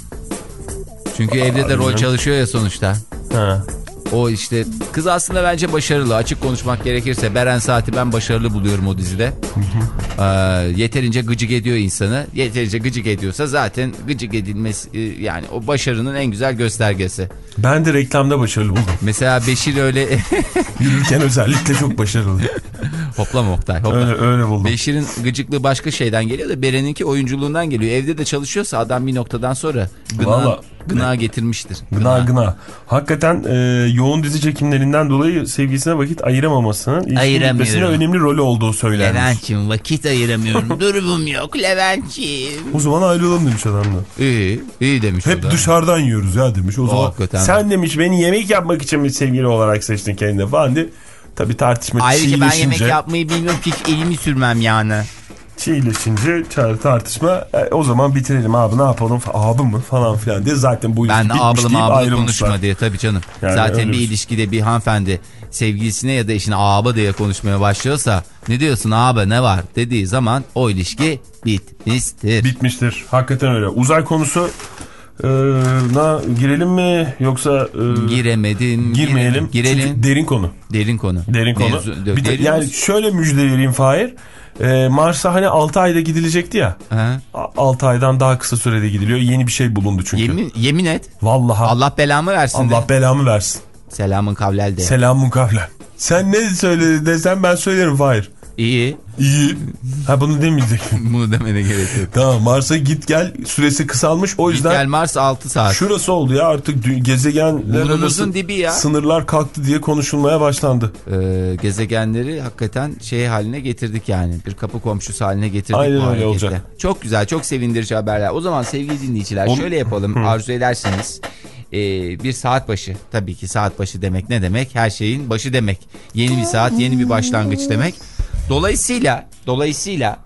Çünkü evde de rol çalışıyor ya sonuçta. Ha. O işte kız aslında bence başarılı. Açık konuşmak gerekirse Beren Saat'i ben başarılı buluyorum o dizide. Ee, yeterince gıcık ediyor insanı. Yeterince gıcık ediyorsa zaten gıcık edilmesi e, yani o başarının en güzel göstergesi. Ben de reklamda başarılı buldum. Mesela Beşir öyle Yürürken özellikle çok başarılı. hoplama Oktay hopla. Öyle öyle buldum. Beşir'in gıcıklığı başka şeyden geliyor da Beren'inki oyunculuğundan geliyor. Evde de çalışıyorsa adam bir noktadan sonra gına, Vallahi- gına getirmiştir. Gına gına. Hakikaten e, yoğun dizi çekimlerinden dolayı sevgilisine vakit ayıramamasının ilişkinin Ayıramıyorum. bitmesine önemli rolü olduğu söylenmiş. Levent'ciğim vakit ayıramıyorum. Durumum yok Levent'ciğim. O zaman ayrılalım demiş adam da. İyi, iyi demiş o Hep da. dışarıdan yiyoruz ya demiş. O zaman Hakikaten. sen demiş beni yemek yapmak için mi sevgili olarak seçtin kendine falan diye. Tabii tartışma Ayrıca ben yemek çiğleşince, yapmayı bilmiyorum ki hiç elimi sürmem yani. çiğleşince çağrı tartışma e, o zaman bitirelim abi ne yapalım abi mı falan filan diye zaten bu ilişki Ben de bitmiş ablam deyip abla ayrılmışlar. konuşma diye tabii canım. Yani Zaten öyle bir bir- ilişkide bir hanımefendi sevgilisine ya da eşine abi diye konuşmaya başlıyorsa ne diyorsun abi ne var dediği zaman o ilişki bitmiştir. Bitmiştir. Hakikaten öyle. Uzay konusu e, na girelim mi yoksa e, Giremedin. girmeyelim? Girelim. Çünkü derin konu. Derin konu. Derin konu. Mevzu- Bir de, derin yani olsun. şöyle müjde vereyim Fahir. E, Mars'a hani altı ayda gidilecekti ya. Ha? altı aydan daha kısa sürede gidiliyor. Yeni bir şey bulundu çünkü. Yemin, yemin et. Vallahi. Allah belamı versin Allah de. belamı versin. Selamın kavlel de. Selamun kavlen. Sen ne söyledi desem ben söylerim Fahir. İyi. İyi. Ha bunu demeyecektim. Bunu demene gerek yok. Tamam Mars'a git gel süresi kısalmış o yüzden. Gel Mars altı saat. Şurası oldu ya artık dü- gezegenler Burnumuzun arası dibi ya. sınırlar kalktı diye konuşulmaya başlandı. Ee, gezegenleri hakikaten şey haline getirdik yani. Bir kapı komşusu haline getirdik. Aynen bu öyle hareketle. olacak. Çok güzel, çok sevindirici haberler. O zaman sevgili dinleyiciler Oğlum- şöyle yapalım. Arzu ederseniz e, bir saat başı. Tabii ki saat başı demek ne demek? Her şeyin başı demek. Yeni bir saat, yeni bir başlangıç demek. Dolayısıyla, dolayısıyla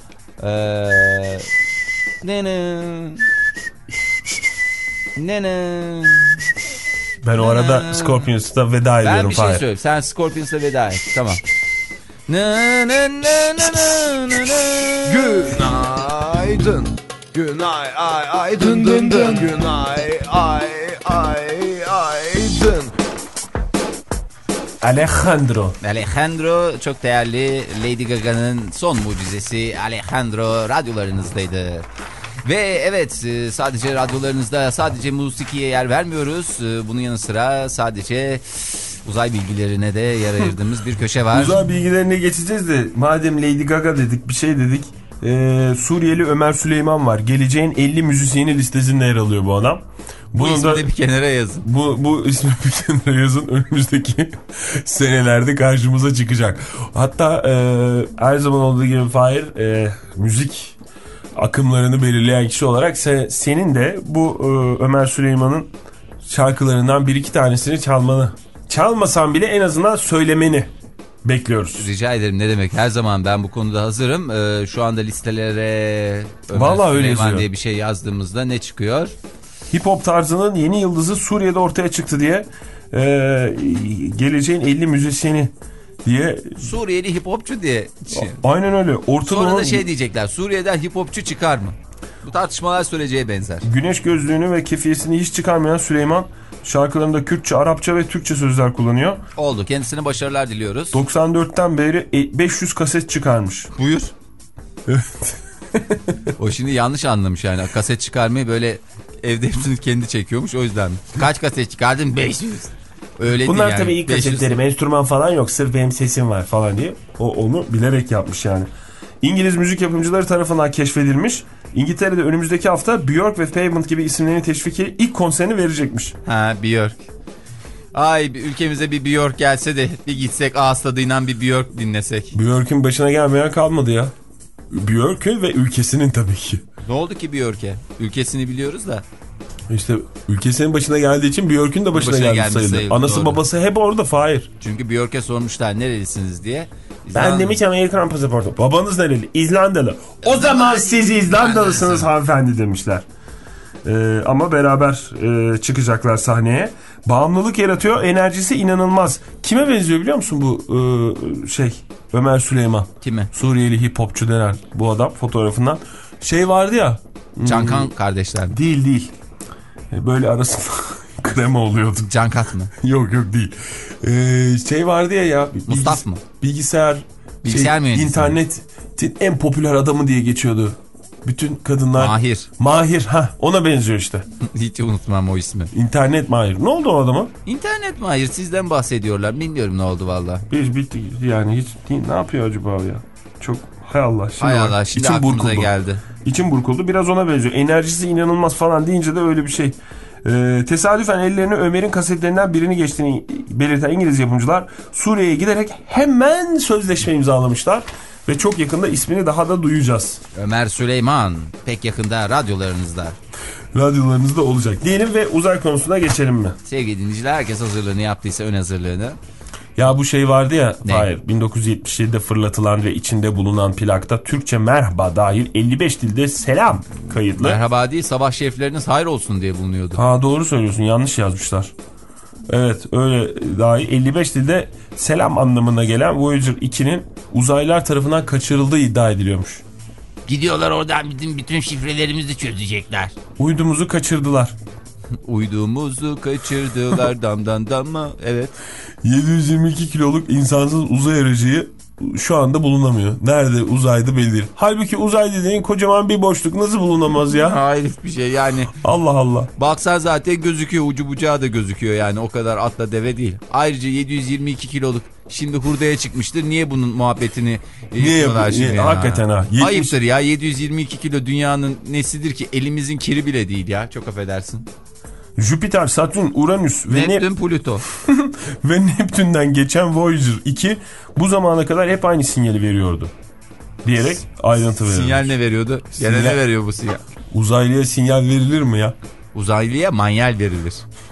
ee, ne ne ne ne Ben o arada Scorpions'ta veda ben ediyorum bir şey Fahir. söyleyeyim. Sen Scorpions'la veda et. Tamam. Na, na, na, na, na, na, na. Günaydın. Günay ay ay dın dın dın. Günay ay ay ay dın. Alejandro. Alejandro çok değerli Lady Gaga'nın son mucizesi Alejandro radyolarınızdaydı. Ve evet sadece radyolarınızda sadece musikiye yer vermiyoruz. Bunun yanı sıra sadece uzay bilgilerine de yer ayırdığımız bir köşe var. Uzay bilgilerine geçeceğiz de madem Lady Gaga dedik bir şey dedik. Ee, Suriyeli Ömer Süleyman var. Geleceğin elli müzisyeni listesinde yer alıyor bu adam. Bu Bunun ismi da de bir kenara yazın. bu, bu ismi bir kenara yazın önümüzdeki senelerde karşımıza çıkacak. Hatta e, her zaman olduğu gibi Fahir e, müzik akımlarını belirleyen kişi olarak se, senin de bu e, Ömer Süleyman'ın şarkılarından bir iki tanesini çalmanı, çalmasan bile en azından söylemeni bekliyoruz. Rica ederim ne demek her zaman ben bu konuda hazırım. Ee, şu anda listelere Ömer Vallahi öyle Süleyman yazıyor. diye bir şey yazdığımızda ne çıkıyor? Hip hop tarzının yeni yıldızı Suriye'de ortaya çıktı diye e, geleceğin elli müzisyeni diye. Suriyeli hip hopçu diye. Aynen öyle. Orta Sonra Doğu'nun da şey diyecekler, Suriye'den hip hopçu çıkar mı? Bu tartışmalar süreceğe benzer. güneş gözlüğünü ve kefiyesini hiç çıkarmayan Süleyman şarkılarında Kürtçe, Arapça ve Türkçe sözler kullanıyor. Oldu. Kendisine başarılar diliyoruz. doksan dörtten beri beş yüz kaset çıkarmış. Buyur. O şimdi yanlış anlamış yani. Kaset çıkarmayı böyle evde hepsini kendi çekiyormuş, o yüzden. Kaç kaset çıkardın? beş yüz. Öyle Bunlar değil yani. tabii ilk beş yüz. kasetlerim, enstrüman falan yok. Sırf benim sesim var falan diye. O onu bilerek yapmış yani. İngiliz müzik yapımcıları tarafından keşfedilmiş. İngiltere'de önümüzdeki hafta Björk ve Pavement gibi isimlerini teşviki ilk konserini verecekmiş. Ha, Björk. Ay, ülkemize bir Björk gelse de bir gitsek ağız tadıyla bir Björk dinlesek. Björk'ün başına gelmeyen kalmadı ya. Björk'ün ve ülkesinin tabii ki. Ne oldu ki Björk'e? Ülkesini biliyoruz da. İşte ülkesinin başına geldiği için Björk'ün de başına, başına geldi sayılır. sayılır. Anası doğru. Babası hep orada, Fahir. Çünkü Björk'e sormuşlar nerelisiniz diye. İzlanda... Ben demiş Amerikan pasaportu. Babanız nereli? İzlandalı. O zaman siz İzlandalısınız hanımefendi demişler. Ee, ama beraber e, çıkacaklar sahneye. Bağımlılık yaratıyor. Enerjisi inanılmaz. Kime benziyor biliyor musun bu e, şey? Ömer Süleyman. Kime? Suriyeli hip hopçu denen bu adam fotoğrafından. Şey vardı ya. Cankan hmm, kardeşler. Değil değil. Böyle arasında krema oluyordu. Cankat mı? Yok yok değil. Ee, şey vardı ya ya. Mustafa mı? Bilgisayar. Bilgisayar şey, internetin en popüler adamı diye geçiyordu. Bütün kadınlar. Mahir. Mahir ha, ona benziyor işte. Hiç unutmam o ismi. İnternet Mahir. Ne oldu o adama? İnternet Mahir, sizden bahsediyorlar. Bilmiyorum ne oldu valla. Biz bittik yani, hiç ne yapıyor acaba ya? Çok hay Allah. Şimdi hay Allah, şimdi içim aklımıza burkuldu. geldi. İçim burkuldu. Biraz ona benziyor. Enerjisi inanılmaz falan deyince de öyle bir şey. Ee, tesadüfen ellerine Ömer'in kasetlerinden birini geçtiğini belirten İngiliz yapımcılar Suriye'ye giderek hemen sözleşme imzalamışlar. Ve çok yakında ismini daha da duyacağız. Ömer Süleyman pek yakında radyolarınızda. Radyolarınızda olacak diyelim ve uzay konusuna geçelim mi? Sevgili dinleyiciler, herkes hazırlığını yaptıysa ön hazırlığını. Ya bu şey vardı ya, hayır, bin dokuz yüz yetmiş yedide fırlatılan ve içinde bulunan plakta Türkçe merhaba dahil elli beş dilde selam kayıtlı. Merhaba değil, sabah şerifleriniz hayır olsun diye bulunuyordu. Ha, doğru söylüyorsun, yanlış yazmışlar. Evet, öyle dahi elli beş dilde selam anlamına gelen Voyager ikinin uzaylılar tarafından kaçırıldığı iddia ediliyormuş. Gidiyorlar oradan bizim bütün şifrelerimizi çözecekler. Uydumuzu kaçırdılar. Uyduğumuzu kaçırdılar damdan damma. Evet. yedi yüz yirmi iki kiloluk insansız uzay aracı şu anda bulunamıyor. Nerede uzayda belli değil. Halbuki uzay dediğin kocaman bir boşluk, nasıl bulunamaz ya? Hayır bir şey yani. Allah Allah. Baksan zaten gözüküyor, ucu bucağı da gözüküyor yani, o kadar atla deve değil. Ayrıca yedi yüz yirmi iki kiloluk şimdi hurdaya çıkmıştır. Niye bunun muhabbetini niye yapıyorlar şimdi? Hakikaten ha. yetmiş... Ayıptır ya, yedi yüz yirmi iki kilo dünyanın nesidir ki, elimizin kiri bile değil ya, çok affedersin. Jüpiter, Satürn, Uranüs ve Neptün, Nep Plüto ve Neptün'den geçen Voyager iki bu zamana kadar hep aynı sinyali veriyordu diyerek ayrıntı veriyor. Sinyal ne veriyordu? Gene ne veriyor bu sinyal? Uzaylıya sinyal verilir mi ya? Uzaylıya manyel verilir.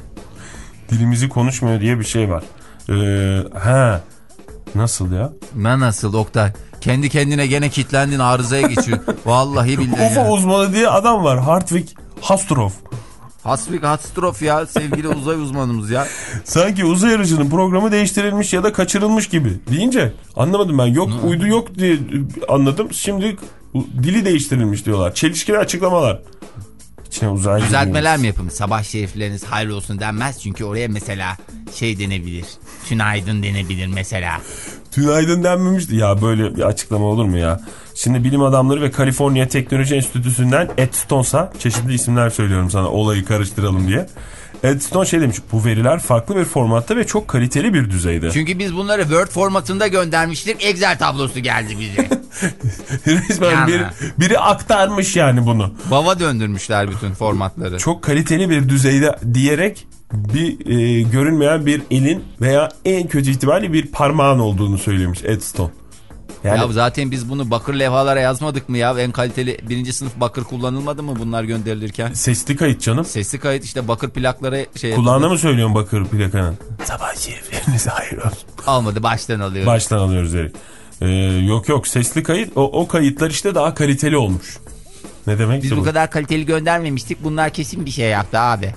Dilimizi konuşmuyor diye bir şey var. Ee, ha nasıl ya? Ne nasıl Oktay? Kendi kendine gene kilitlendin, arızaya geçiyor. Vallahi billahi. U F O uzmanı diye adam var. Hartwig Hastroff. Hasvik Hastroff ya, sevgili uzay uzmanımız ya. Sanki uzay aracının programı değiştirilmiş ya da kaçırılmış gibi deyince anlamadım ben. Yok hmm. uydu yok diye anladım. Şimdi dili değiştirilmiş diyorlar. Çelişkili açıklamalar. İçine uzay düzeltmeler mi yapın? Sabah şerifleriniz hayır olsun denmez. Çünkü oraya mesela şey denebilir. Tünaydın denebilir mesela. Tünaydın denmemişti. Ya böyle bir açıklama olur mu ya? Şimdi bilim adamları ve Kaliforniya Teknoloji Enstitüsü'nden Ed Stones'a, çeşitli isimler söylüyorum sana olayı karıştıralım diye. Ed Stone şey demiş, bu veriler farklı bir formatta ve çok kaliteli bir düzeyde. Çünkü biz bunları Word formatında göndermiştik, Excel tablosu geldi bize. Resmen yani. bir, biri aktarmış yani bunu. Baba döndürmüşler bütün formatları. Çok kaliteli bir düzeyde diyerek bir e, görünmeyen bir elin veya en kötü ihtimalle bir parmağın olduğunu söylemiş Ed Stone. Yani... Ya zaten biz bunu bakır levhalara yazmadık mı ya? En kaliteli birinci sınıf bakır kullanılmadı mı bunlar gönderilirken? Sesli kayıt canım. Sesli kayıt işte, bakır plaklara şey... Kulağına mı söylüyorsun bakır plakanın? Sabah şeriflerinize hayır olsun. Almadı, baştan alıyoruz. Baştan alıyoruz Erik. Ee, yok yok sesli kayıt, o, o kayıtlar işte daha kaliteli olmuş. Ne demek? Biz bu, bu kadar kaliteli göndermemiştik, bunlar kesin bir şey yaptı abi.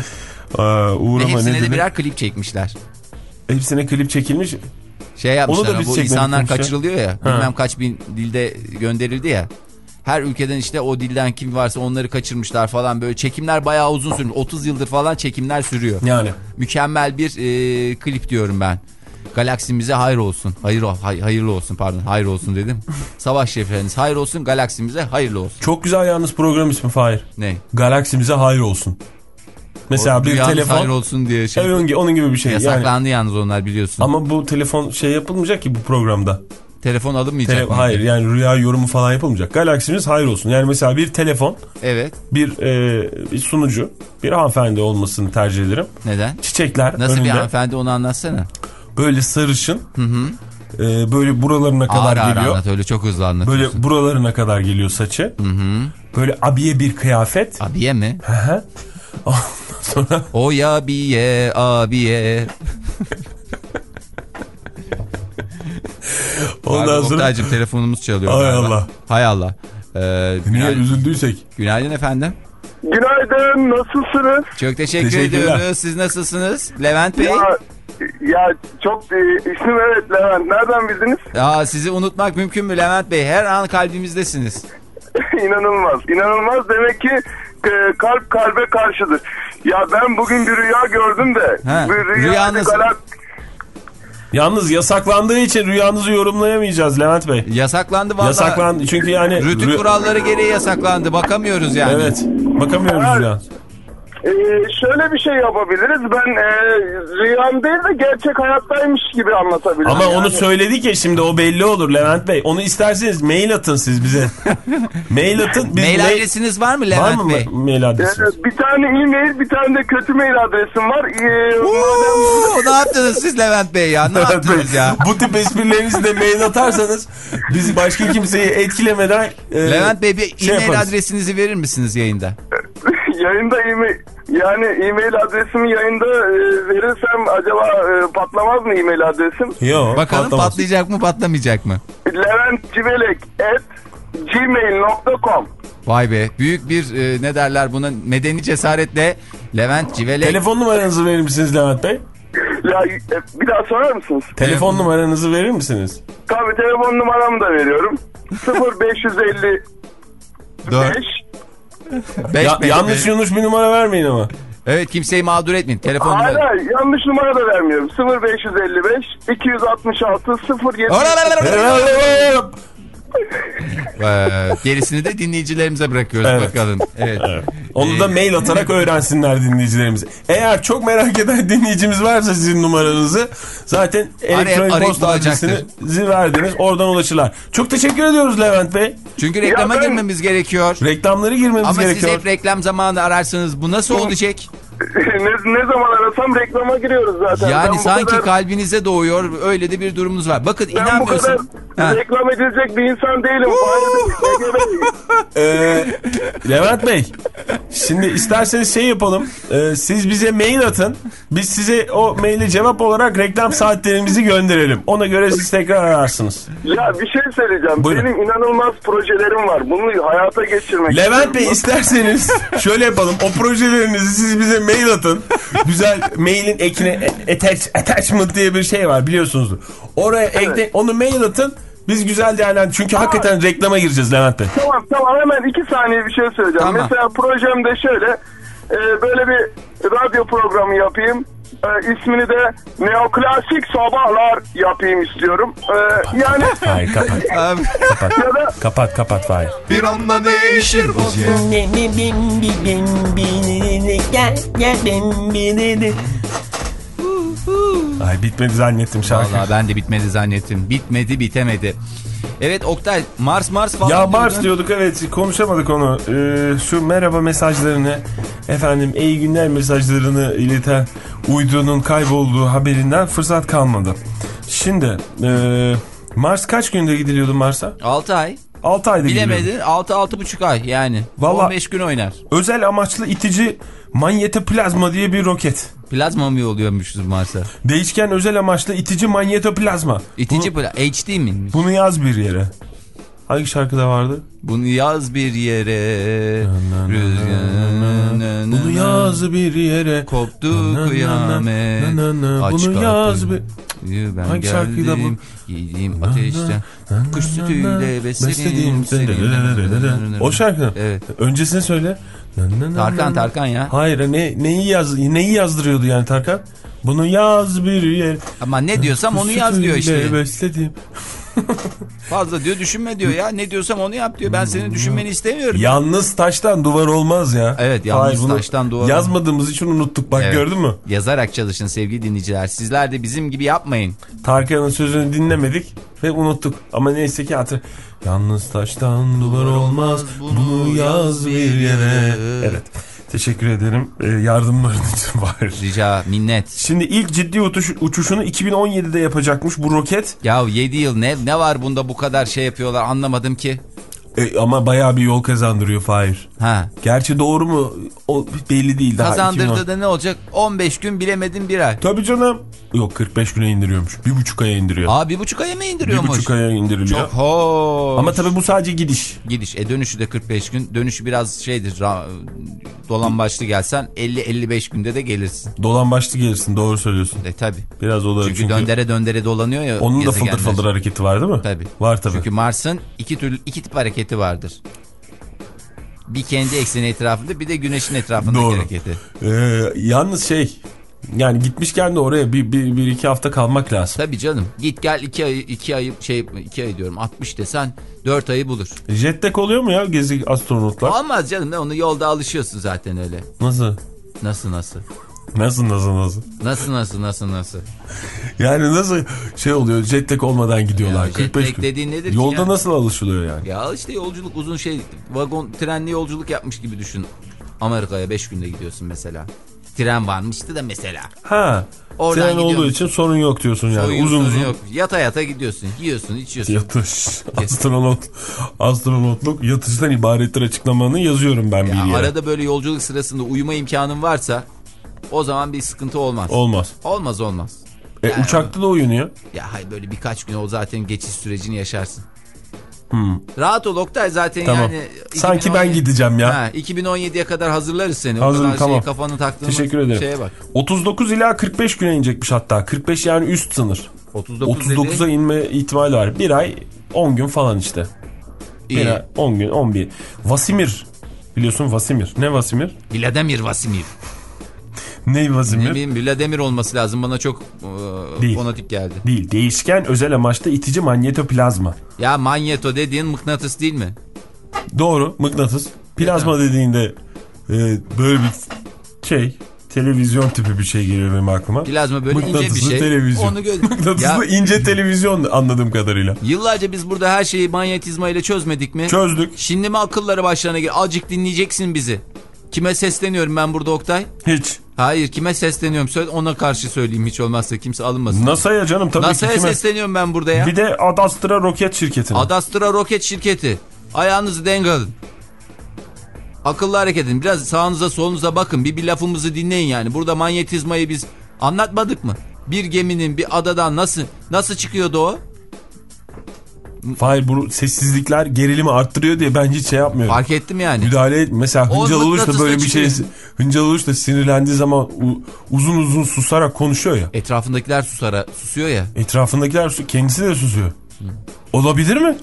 Aa, uğrama, ve hepsine de birer demek? klip çekmişler. Hepsine klip çekilmiş. Şey yapmışlar, bu insanlar kaçırılıyor ya, ya bilmem kaç bin dilde gönderildi ya. Her ülkeden işte o dilden kim varsa onları kaçırmışlar falan, böyle çekimler bayağı uzun sürüyor. otuz yıldır falan çekimler sürüyor. Yani. Mükemmel bir e, klip diyorum ben. Galaksimize hayır olsun. Hayır hay, hayırlı olsun pardon. Hayır olsun dedim. Sabah şefleriniz hayır olsun. Galaksimize hayırlı olsun. Çok güzel yalnız program ismi Fahir. Ne? Galaksimize hayır olsun. Mesela o, bir telefon. Hayır olsun diye şey. Evet, onun gibi bir şey. Yasaklandı yani. yalnız onlar biliyorsun. Ama bu telefon şey yapılmayacak ki bu programda. Telefon alınmayacak Tele- mı? Hayır yani rüya yorumu falan yapılmayacak. Galaksimiz hayır olsun. Yani mesela bir telefon. Evet. Bir, e, bir sunucu. Bir hanımefendi olmasını tercih ederim. Neden? Çiçekler Nasıl önünde. bir hanımefendi onu anlatsana. Böyle sarışın. Hı hı. E, böyle buralarına kadar ağır geliyor. Ağır anlat öyle çok hızlı anlatıyorsun. Böyle buralarına kadar geliyor saçı. Hı hı. Böyle abiye bir kıyafet. Abiye mi? Hı hı. Ondan sonra. O ya abiye abiye. Ondan sonra. Oktay'cığım telefonumuz çalıyor. Hay galiba. Allah. Hay Allah. Ee, Niye günaydın. üzüldüysek? Günaydın efendim. Günaydın, nasılsınız? Çok teşekkür Teşekkürler. ediyoruz. Siz nasılsınız? Levent Bey. Ya, ya çok e, ismim evet Levent. Nereden bildiniz? Ya sizi unutmak mümkün mü Levent Bey? Her an kalbimizdesiniz. İnanılmaz. İnanılmaz demek ki e, kalp kalbe karşıdır. Ya ben bugün bir rüya gördüm de. Ha, bir rüya rüyanız- galak... Yalnız yasaklandığı için rüyanızı yorumlayamayacağız Levent Bey. Yasaklandı vallahi. Yasaklandı çünkü yani. Rütük rü- kuralları gereği yasaklandı. Bakamıyoruz yani. Evet. Bakamıyoruz Evet. rüya. Ee, şöyle bir şey yapabiliriz. Ben e, rüyam değil de gerçek hayattaymış gibi anlatabilirim. Ama yani. onu söyledik ya şimdi o belli olur Levent Bey. Onu isterseniz mail atın siz bize. Mail atın. Biz Mail mail- adresiniz var mı Var Levent mı Bey? ma- mail adresi? Ee, bir tane e-mail, bir tane de kötü mail adresim var. Ee, madem... Oo, ne yaptınız siz Levent Bey ya? Ne Levent yaptınız Bey, ya? bu tip esprilerinizi de mail atarsanız bizi başka kimseyi etkilemeden e, Levent Bey bir şey e-mail yaparız. adresinizi verir misiniz yayında? Yayında e-mail, yani e-mail adresimi yayında e, verirsem acaba e, patlamaz mı e-mail adresim? Yok, Bakalım patlamaz. patlayacak mı patlamayacak mı? leventcivelek at gmail nokta com. Vay be büyük bir e, ne derler buna medeni cesaretle Levent Civelek. Telefon numaranızı verir misiniz Levent Bey? Ya e, bir daha sorar mısınız? Telefon numaranızı verir misiniz? Tabii telefon numaramı da veriyorum. sıfır beş yüz elli Dört. beş Beş Ya, mi? yanlış yanlış bir numara vermeyin ama. Evet kimseyi mağdur etmeyin. Telefon Hayır numara. hayır, yanlış numara da vermiyorum. sıfır beş yüz elli beş iki yüz altmış altı sıfır yedi. Ee, gerisini de dinleyicilerimize bırakıyoruz Evet. bakalım. Evet. Onu da mail atarak öğrensinler dinleyicilerimiz. Eğer çok merak eden dinleyicimiz varsa sizin numaranızı zaten elektronik arayıp posta bulacaktır. adresinizi verdiniz. Oradan ulaşırlar. Çok teşekkür ediyoruz Levent Bey. Çünkü reklama Ya ben- girmemiz gerekiyor. Reklamları girmemiz Ama gerekiyor. siz hep reklam zamanı ararsanız bu nasıl olacak? ne, ne zaman arasam reklama giriyoruz zaten. Yani Ben bu sanki kadar- kalbinize doğuyor öyle de bir durumunuz var. Bakın Ben bu kadar inanmıyorsun. Ha. reklam edilecek bir insan değilim. Hayır, Ege Bey. Ee, Levent Bey, şimdi isterseniz şey yapalım. Ee, siz bize mail atın. Biz size o maile cevap olarak reklam saatlerimizi gönderelim. Ona göre siz tekrar ararsınız. Ya bir şey söyleyeceğim. Buyurun. Benim inanılmaz projelerim var. Bunu hayata geçirmek Levent Bey istiyorum. isterseniz şöyle yapalım. O projelerinizi siz bize mail atın. Güzel mailin ekine attach, attachment diye bir şey var biliyorsunuzdur. Oraya ekle, onu mail atın. Biz güzel değerlendirelim. Çünkü hakikaten reklama gireceğiz Levent Bey. Tamam tamam hemen iki saniye bir şey söyleyeceğim. Tamam. Mesela projemde şöyle e, böyle bir radyo programı yapayım. E, ismini de Neoklasik Sabahlar yapayım istiyorum. E, yani Hayır kapat. Abi, Kapat. ya da Kapat kapat Hayır. Bir anda değişir vaziyet. Ay bitmedi zannettim şarkı. vallahi ben de bitmedi zannettim. Bitmedi bitemedi. Evet Oktay Mars Mars falan. Ya Mars diyordun. diyorduk evet konuşamadık onu. Ee, şu merhaba mesajlarını efendim iyi günler mesajlarını ileten uydunun kaybolduğu haberinden fırsat kalmadı. Şimdi e, Mars kaç günde gidiliyordu Mars'a? altı ay. altı ayda gidiliyordu. Bilemedin altı altı buçuk ay yani. Vallahi- on beş gün oynar. Özel amaçlı itici manyetoplazma diye bir roket. Plazma mı yolluyormuşuz Mars'a? Değişken özel amaçlı itici manyetoplazma. İtici Bunu, pla- H D mi? bunu yaz bir yere. Hangi şarkıda vardı? Bunu yaz bir yere. Rüzgar. Bunu yaz bir yere. Koptu Na, na, na, kıyamet. na, na, na. Aç Bunu yaz bir... Ben Hangi şarkıydı bu? geldim. Yediğim ateşten. Kuş sütüyle besledim Besledim seni. seni. O şarkı. Evet. Öncesini söyle. Tarkan Tarkan ya. Hayır ne neyi yaz neyi yazdırıyordu yani Tarkan? Bunu yaz bir yer. Ama ne diyorsam onu yaz diyor işte. Besledim. Fazla diyor düşünme diyor ya. Ne diyorsam onu yap diyor. Ben senin düşünmeni istemiyorum. Yalnız taştan duvar olmaz ya. Evet, yalnız Hayır, taştan duvar yazmadığımız için unuttuk bak, evet. Gördün mü? Yazarak çalışın sevgili dinleyiciler. Sizler de bizim gibi yapmayın. Tarkan'ın sözünü dinlemedik ve unuttuk. Ama neyse ki hatır. Yalnız taştan duvar olmaz, bunu yaz bir yere. Evet. Teşekkür ederim e, yardımların için var. Rica, minnet. Şimdi ilk ciddi uçuş, uçuşunu iki bin on yedide yapacakmış bu roket. Ya yedi yıl ne ne var bunda bu kadar şey yapıyorlar anlamadım ki. E, ama bayağı bir yol kazandırıyor Fahir. Ha. Gerçi doğru mu o belli değil daha. Kazandırdı da ne olacak? on beş gün bilemedim bir ay. Tabii canım. Yok kırk beş güne indiriyormuş. Bir buçuk aya indiriyor. Aa bir buçuk aya mı indiriyormuş? Bir buçuk aya indiriliyor. Çok hoş. Ama tabii bu sadece gidiş. Gidiş. E dönüşü de kırk beş gün. Dönüşü biraz şeydir. Dolan başlı gelsen elli elli beş günde de gelirsin. Dolan başlı gelirsin, doğru söylüyorsun. E tabii. Biraz olur çünkü, çünkü. döndere döndere dolanıyor ya. Onun da fıldır fıldır hareketi var değil mi? Tabii. Var tabii. Çünkü Mars'ın iki türlü iki tip hareketi vardır. Bir kendi ekseni etrafında, bir de güneşin etrafındaki doğru. hareketi. Ee, yalnız şey, yani gitmişken de oraya bir, bir, bir iki hafta kalmak lazım. Tabii canım. Git gel iki ay iki ay şey iki ay diyorum altmış desen dört ayı bulur. Jet lag oluyor mu ya gezi astronotlar? Olmaz canım, ne onu yolda alışıyorsun zaten öyle. Nasıl? Nasıl nasıl? Nasıl nasıl nasıl? Nasıl nasıl nasıl nasıl? Yani nasıl şey oluyor, jet lag olmadan gidiyorlar. Ya, kırk beş jet lag gün. dediğin nedir ki Yolda ya? nasıl alışılıyor yani? Ya işte yolculuk uzun şey, vagon trenli yolculuk yapmış gibi düşün. Amerika'ya beş günde gidiyorsun mesela. Tren varmıştı da mesela. Ha. Oradan Tren olduğu gidiyorsun. için sorun yok diyorsun yani. Soyun, uzun uzun. yok. Yata yata gidiyorsun. Yiyorsun, içiyorsun. Yatış. Astronot. Astronotluk yatıştan ibarettir açıklamanı yazıyorum ben Ya bir yere. arada böyle yolculuk sırasında uyuma imkanın varsa o zaman bir sıkıntı olmaz. Olmaz. Olmaz olmaz. E, Yani, uçakta da uyunuyor. ya hayır, böyle birkaç gün o zaten geçiş sürecini yaşarsın. Hmm. Rahat ol Oktay, zaten Tamam. yani. Sanki iki bin on yedi ben gideceğim ya. Ha, iki bin on yediye kadar hazırlarız seni. Hazır, o kadar tamam. şey, kafanı taktığın Teşekkür ederim. şeye bak. otuz dokuz ila kırk beş güne inecekmiş hatta. kırk beş yani üst sınır. otuz dokuz otuz dokuza inme ihtimali var. Bir ay on gün falan işte. İyi. Bir ay on gün on bir. Vasimir. Biliyorsun Vasimir. Ne Vasimir? Vladimir Vasimir. Ne Vasimir? Ne bileyim, Vladimir olması lazım, bana çok e, Değil. fonatik geldi. Değil. Değişken özel amaçlı itici manyetoplazma. Ya manyeto dediğin mıknatıs değil mi? Doğru. Mıknatıs. Plazma dediğinde e, böyle bir şey, televizyon tipi bir şey geliyor benim aklıma. Plazma böyle ince bir Mıknatıslı şey. televizyon. Onu gö- Mıknatıslı Ya- ince televizyon anladığım kadarıyla. Yıllarca biz burada her şeyi manyetizma ile çözmedik mi? Çözdük. Şimdi mi akılları başlarına gel? Azıcık dinleyeceksin bizi. Kime sesleniyorum ben burada Oktay? Hiç. Hayır, kime sesleniyorum? Söyle, ona karşı söyleyeyim, hiç olmazsa kimse alınmasın. NASA'ya canım tabii NASA'ya ki. Kime? sesleniyorum ben burada ya. Bir de Ad Astra roket şirketine. Ad Astra roket şirketi. Ayağınızı denk alın. Akıllı hareket edin. Biraz sağınıza solunuza bakın. Bir, bir lafımızı dinleyin yani. Burada manyetizmayı biz anlatmadık mı? Bir geminin bir adadan nasıl nasıl çıkıyordu o? Hayır, bu sessizlikler gerilimi arttırıyor diye ben hiç şey yapmıyorum. Fark ettim yani. Müdahale et. Mesela O Hıncal Uluç da mıknatısla böyle bir şey. çıkıyor. Hıncal Uluç da sinirlendiği zaman u- uzun uzun susarak konuşuyor ya. Etrafındakiler susara, susuyor ya. Etrafındakiler su- kendisi de susuyor. Olabilir mi?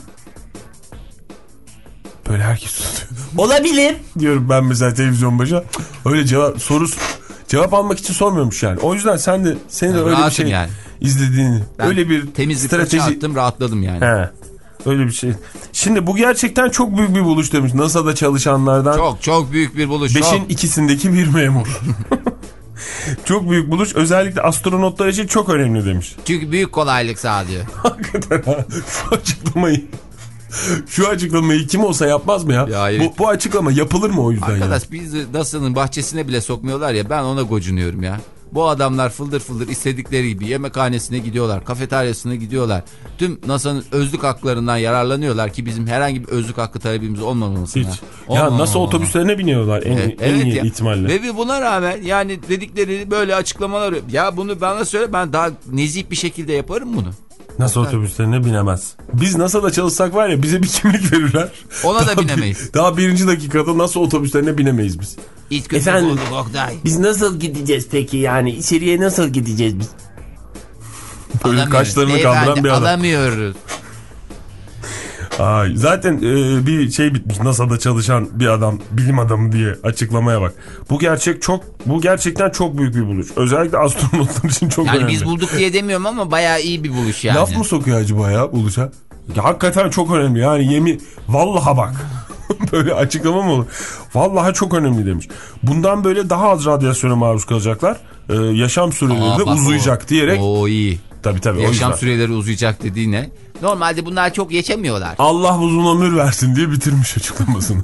Böyle herkes susuyor. Olabilir. Diyorum ben mesela televizyon başına. Öyle cevap soru cevap almak için sormuyormuş yani. O yüzden sen de senin de Yani öyle bir rahatım şey yani. izlediğini, Ben öyle bir temizlik strateji attım, rahatladım yani. He. Öyle bir şey. Şimdi bu gerçekten çok büyük bir buluş demiş. NASA'da çalışanlardan Çok çok büyük bir buluş. beşin Çok. ikisindeki bir memur. Çok büyük buluş. Özellikle astronotlar için çok önemli demiş. Çünkü büyük kolaylık sağlıyor. Hakikaten ha. Şu açıklamayı şu açıklamayı kim olsa yapmaz mı ya? Ya hayır. bu, bu açıklama yapılır mı o yüzden ya? Arkadaş, bizi NASA'nın bahçesine bile sokmuyorlar ya, ben ona gocunuyorum ya. Bu adamlar fıldır fıldır istedikleri gibi yemekhanesine gidiyorlar, kafeteryasına gidiyorlar. Tüm NASA'nın özlük haklarından yararlanıyorlar ki bizim herhangi bir özlük hakkı talebimiz olmamasına. Hiç. Ya NASA otobüslerine biniyorlar en, Evet, en evet iyi ya. ihtimalle. Ve bir buna rağmen yani dedikleri böyle açıklamalar, ya bunu bana söyle, ben daha nezih bir şekilde yaparım bunu. NASA otobüslerine binemez. Biz NASA'da çalışsak var ya, bize bir kimlik verirler. Ona da Daha bir- binemeyiz. Daha birinci dakikada NASA otobüslerine binemeyiz biz. İç kötü Efendim? bulduk Oktay. Biz nasıl gideceğiz peki yani? İçeriye nasıl gideceğiz biz? Böyle Alamıyoruz. kaşlarını Beyefendi, kaldıran bir adam. alamıyoruz. Ay, zaten e, bir şey bitmiş. NASA'da çalışan bir adam, bilim adamı diye açıklamaya bak. Bu gerçek çok, bu gerçekten çok büyük bir buluş. Özellikle astronotlar için çok Yani önemli. biz bulduk diye demiyorum ama bayağı iyi bir buluş yani. Laf mı sokuyor acaba ya buluşa? Ya hakikaten çok önemli yani yemin. Vallaha bak. Böyle açıklama mı olur? Vallahi çok önemli demiş. Bundan böyle daha az radyasyona maruz kalacaklar. Ee, yaşam süreleri Aa, de bak uzayacak o, diyerek. O iyi. Tabii tabii. Yaşam süreleri uzayacak dediği ne? Normalde bunlar çok yaşamıyorlar. Allah uzun ömür versin diye bitirmiş açıklamasını.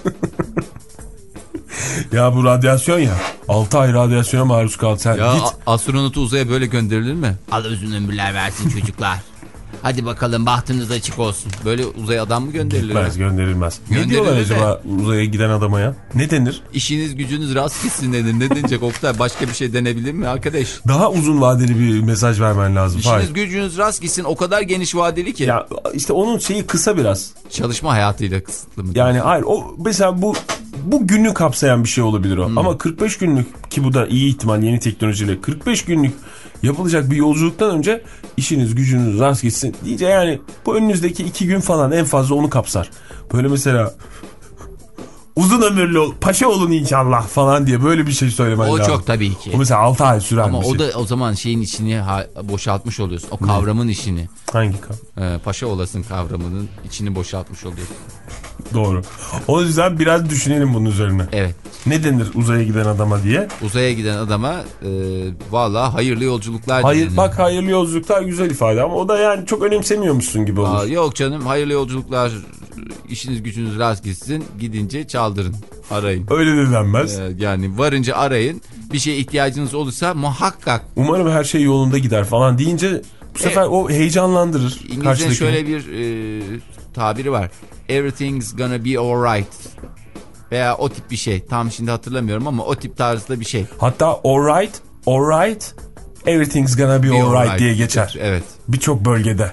Ya bu radyasyon ya. altı ay radyasyona maruz kaldı. Sen Ya git. a- astronotu uzaya böyle gönderilir mi? Allah uzun ömürler versin çocuklar. Hadi bakalım bahtınız açık olsun. Böyle uzaya adam mı gönderilir? Gitmez, gönderilmez. Ne Gönderilir diyorlar de. acaba uzaya giden adama ya? Ne denir? İşiniz gücünüz rast gitsin denir. Ne denecek Oktay? Başka bir şey denebilir mi arkadaş? Daha uzun vadeli bir mesaj vermen lazım. İşiniz Hayır. gücünüz rast gitsin, o kadar geniş vadeli ki. Ya işte onun şeyi kısa biraz. Çalışma hayatıyla kısıtlı mı? Yani hayır o mesela bu bu günü kapsayan bir şey olabilir o. Hmm. Ama kırk beş günlük ki bu da iyi ihtimal yeni teknolojiyle kırk beş günlük yapılacak bir yolculuktan önce işiniz gücünüz rast gitsin diyece yani bu önünüzdeki iki gün falan en fazla onu kapsar. Böyle mesela uzun ömürlü ol, paşa olun inşallah falan diye böyle bir şey söylemen O lazım. çok tabii ki. O mesela altı ay süren Ama bir şey. o da o zaman şeyin içini ha- boşaltmış oluyorsun. O kavramın işini. Hangi kavram? Ee, paşa olasın kavramının içini boşaltmış oluyorsun. Doğru. O yüzden biraz düşünelim bunun üzerine. Evet. Ne denir uzaya giden adama diye? Uzaya giden adama e, vallahi hayırlı yolculuklar. Hayır denir. bak hayırlı yolculuklar güzel ifade ama o da yani çok önemsemiyormuşsun gibi olur. Aa, yok canım, hayırlı yolculuklar, işiniz gücünüz rast gitsin, gidince çaldırın, arayın. Öyle de denmez. Ee, yani varınca arayın, bir şeye ihtiyacınız olursa muhakkak. Umarım her şey yolunda gider falan deyince bu sefer Evet. o heyecanlandırır. İngilizce'nin karşıdakini. şöyle bir e, tabiri var. Everything's gonna be alright. Veya o tip bir şey. Tam şimdi hatırlamıyorum ama o tip tarzda bir şey. Hatta alright, alright, everything's gonna be, Be alright, alright diye geçer. Evet. Birçok bölgede.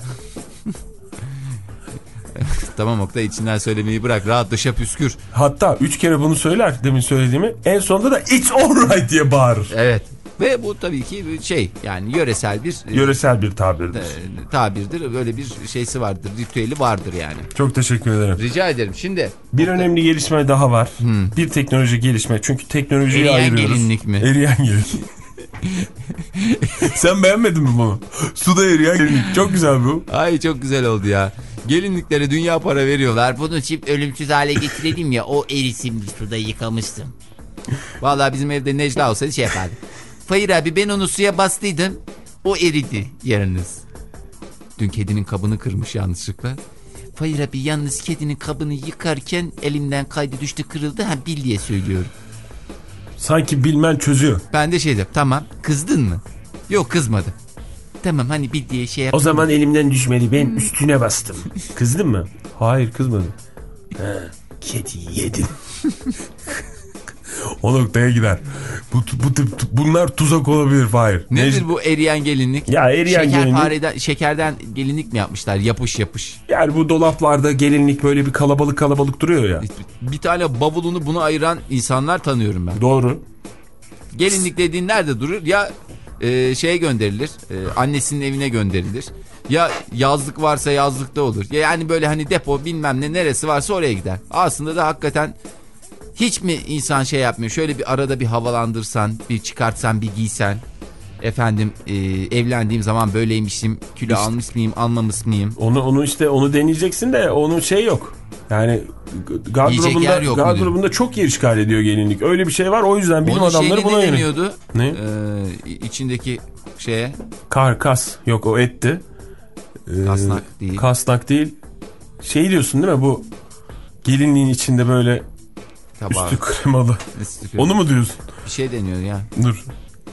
Tamam Oktay, içinden söylemeyi bırak. Rahat dışa püskür. Hatta üç kere bunu söyler demin söylediğimi. En sonunda da it's alright diye bağırır. Evet. Ve bu tabii ki bir şey, yani yöresel bir e, Yöresel bir tabirdir. e, tabirdir. Böyle bir şeysi vardır. Ritüeli vardır yani. Çok teşekkür ederim. Rica ederim. Şimdi Bir önemli gelişme daha var. Hmm. Bir teknoloji gelişme. Çünkü teknolojiyi Eriyen ayırıyoruz. gelinlik mi? Eriyen gelinlik. Sen beğenmedin mi bunu? Suda eriyen gelinlik. Çok güzel bu. ay çok güzel oldu ya. Gelinliklere dünya para veriyorlar. Bunu çift ölümsüz hale getirelim ya, o erisin bir suda yıkamıştım. Vallahi bizim evde Necla olsaydı şey yapardı. Hayır abi, ben onu suya bastıydım, o eridi. Yarınız. Dün kedinin kabını kırmış yanlışlıkla. Hayır abi, yalnız kedinin kabını yıkarken elimden kaydı düştü, kırıldı, ha bil diye söylüyorum. Sanki bilmen çözüyor. Ben de şey dedim, tamam Kızdın mı? yok kızmadı. Tamam, hani bil diye şey yap. O zaman elimden düşmedi. Ben üstüne bastım. Kızdın mı? Hayır kızmadım. Ha, kedi yedim. O noktaya gider. Bu, bu tip bunlar tuzak olabilir. Hayır. Nedir bu eriyen gelinlik? Ya eriyen gelinlik. Şekerpareden, şekerden gelinlik mi yapmışlar? Yapış yapış. Yani bu dolaplarda gelinlik böyle bir kalabalık kalabalık duruyor ya. Bir tane bavulunu buna ayıran insanlar tanıyorum ben. Doğru. Gelinlik dediğin nerede durur? Ya e, şeye gönderilir, e, annesinin evine gönderilir. Ya yazlık varsa yazlıkta olur. Ya yani böyle hani depo bilmem ne neresi varsa oraya gider. Aslında da hakikaten hiç mi insan şey yapmıyor? Şöyle bir arada bir havalandırsan, bir çıkartsan, bir giysen. Efendim e, evlendiğim zaman böyleymişim, kilo işte almış mıyım, almamış mıyım? Onu onu işte onu deneyeceksin de onun şey yok. Yani gardırobunda, yok gardırobunda çok yer işgal ediyor gelinlik. Öyle bir şey var. O yüzden bilim Onun adamları buna ne yönelik. deniyordu? Ne? Ee, içindeki şeye. Karkas. Yok o etti. Ee, Kasnak değil. Kasnak değil. Şey diyorsun değil mi bu gelinliğin içinde böyle Tabağı. üstü kremalı. Üstü kremalı. Onu mu diyorsun? Bir şey deniyor ya. Dur.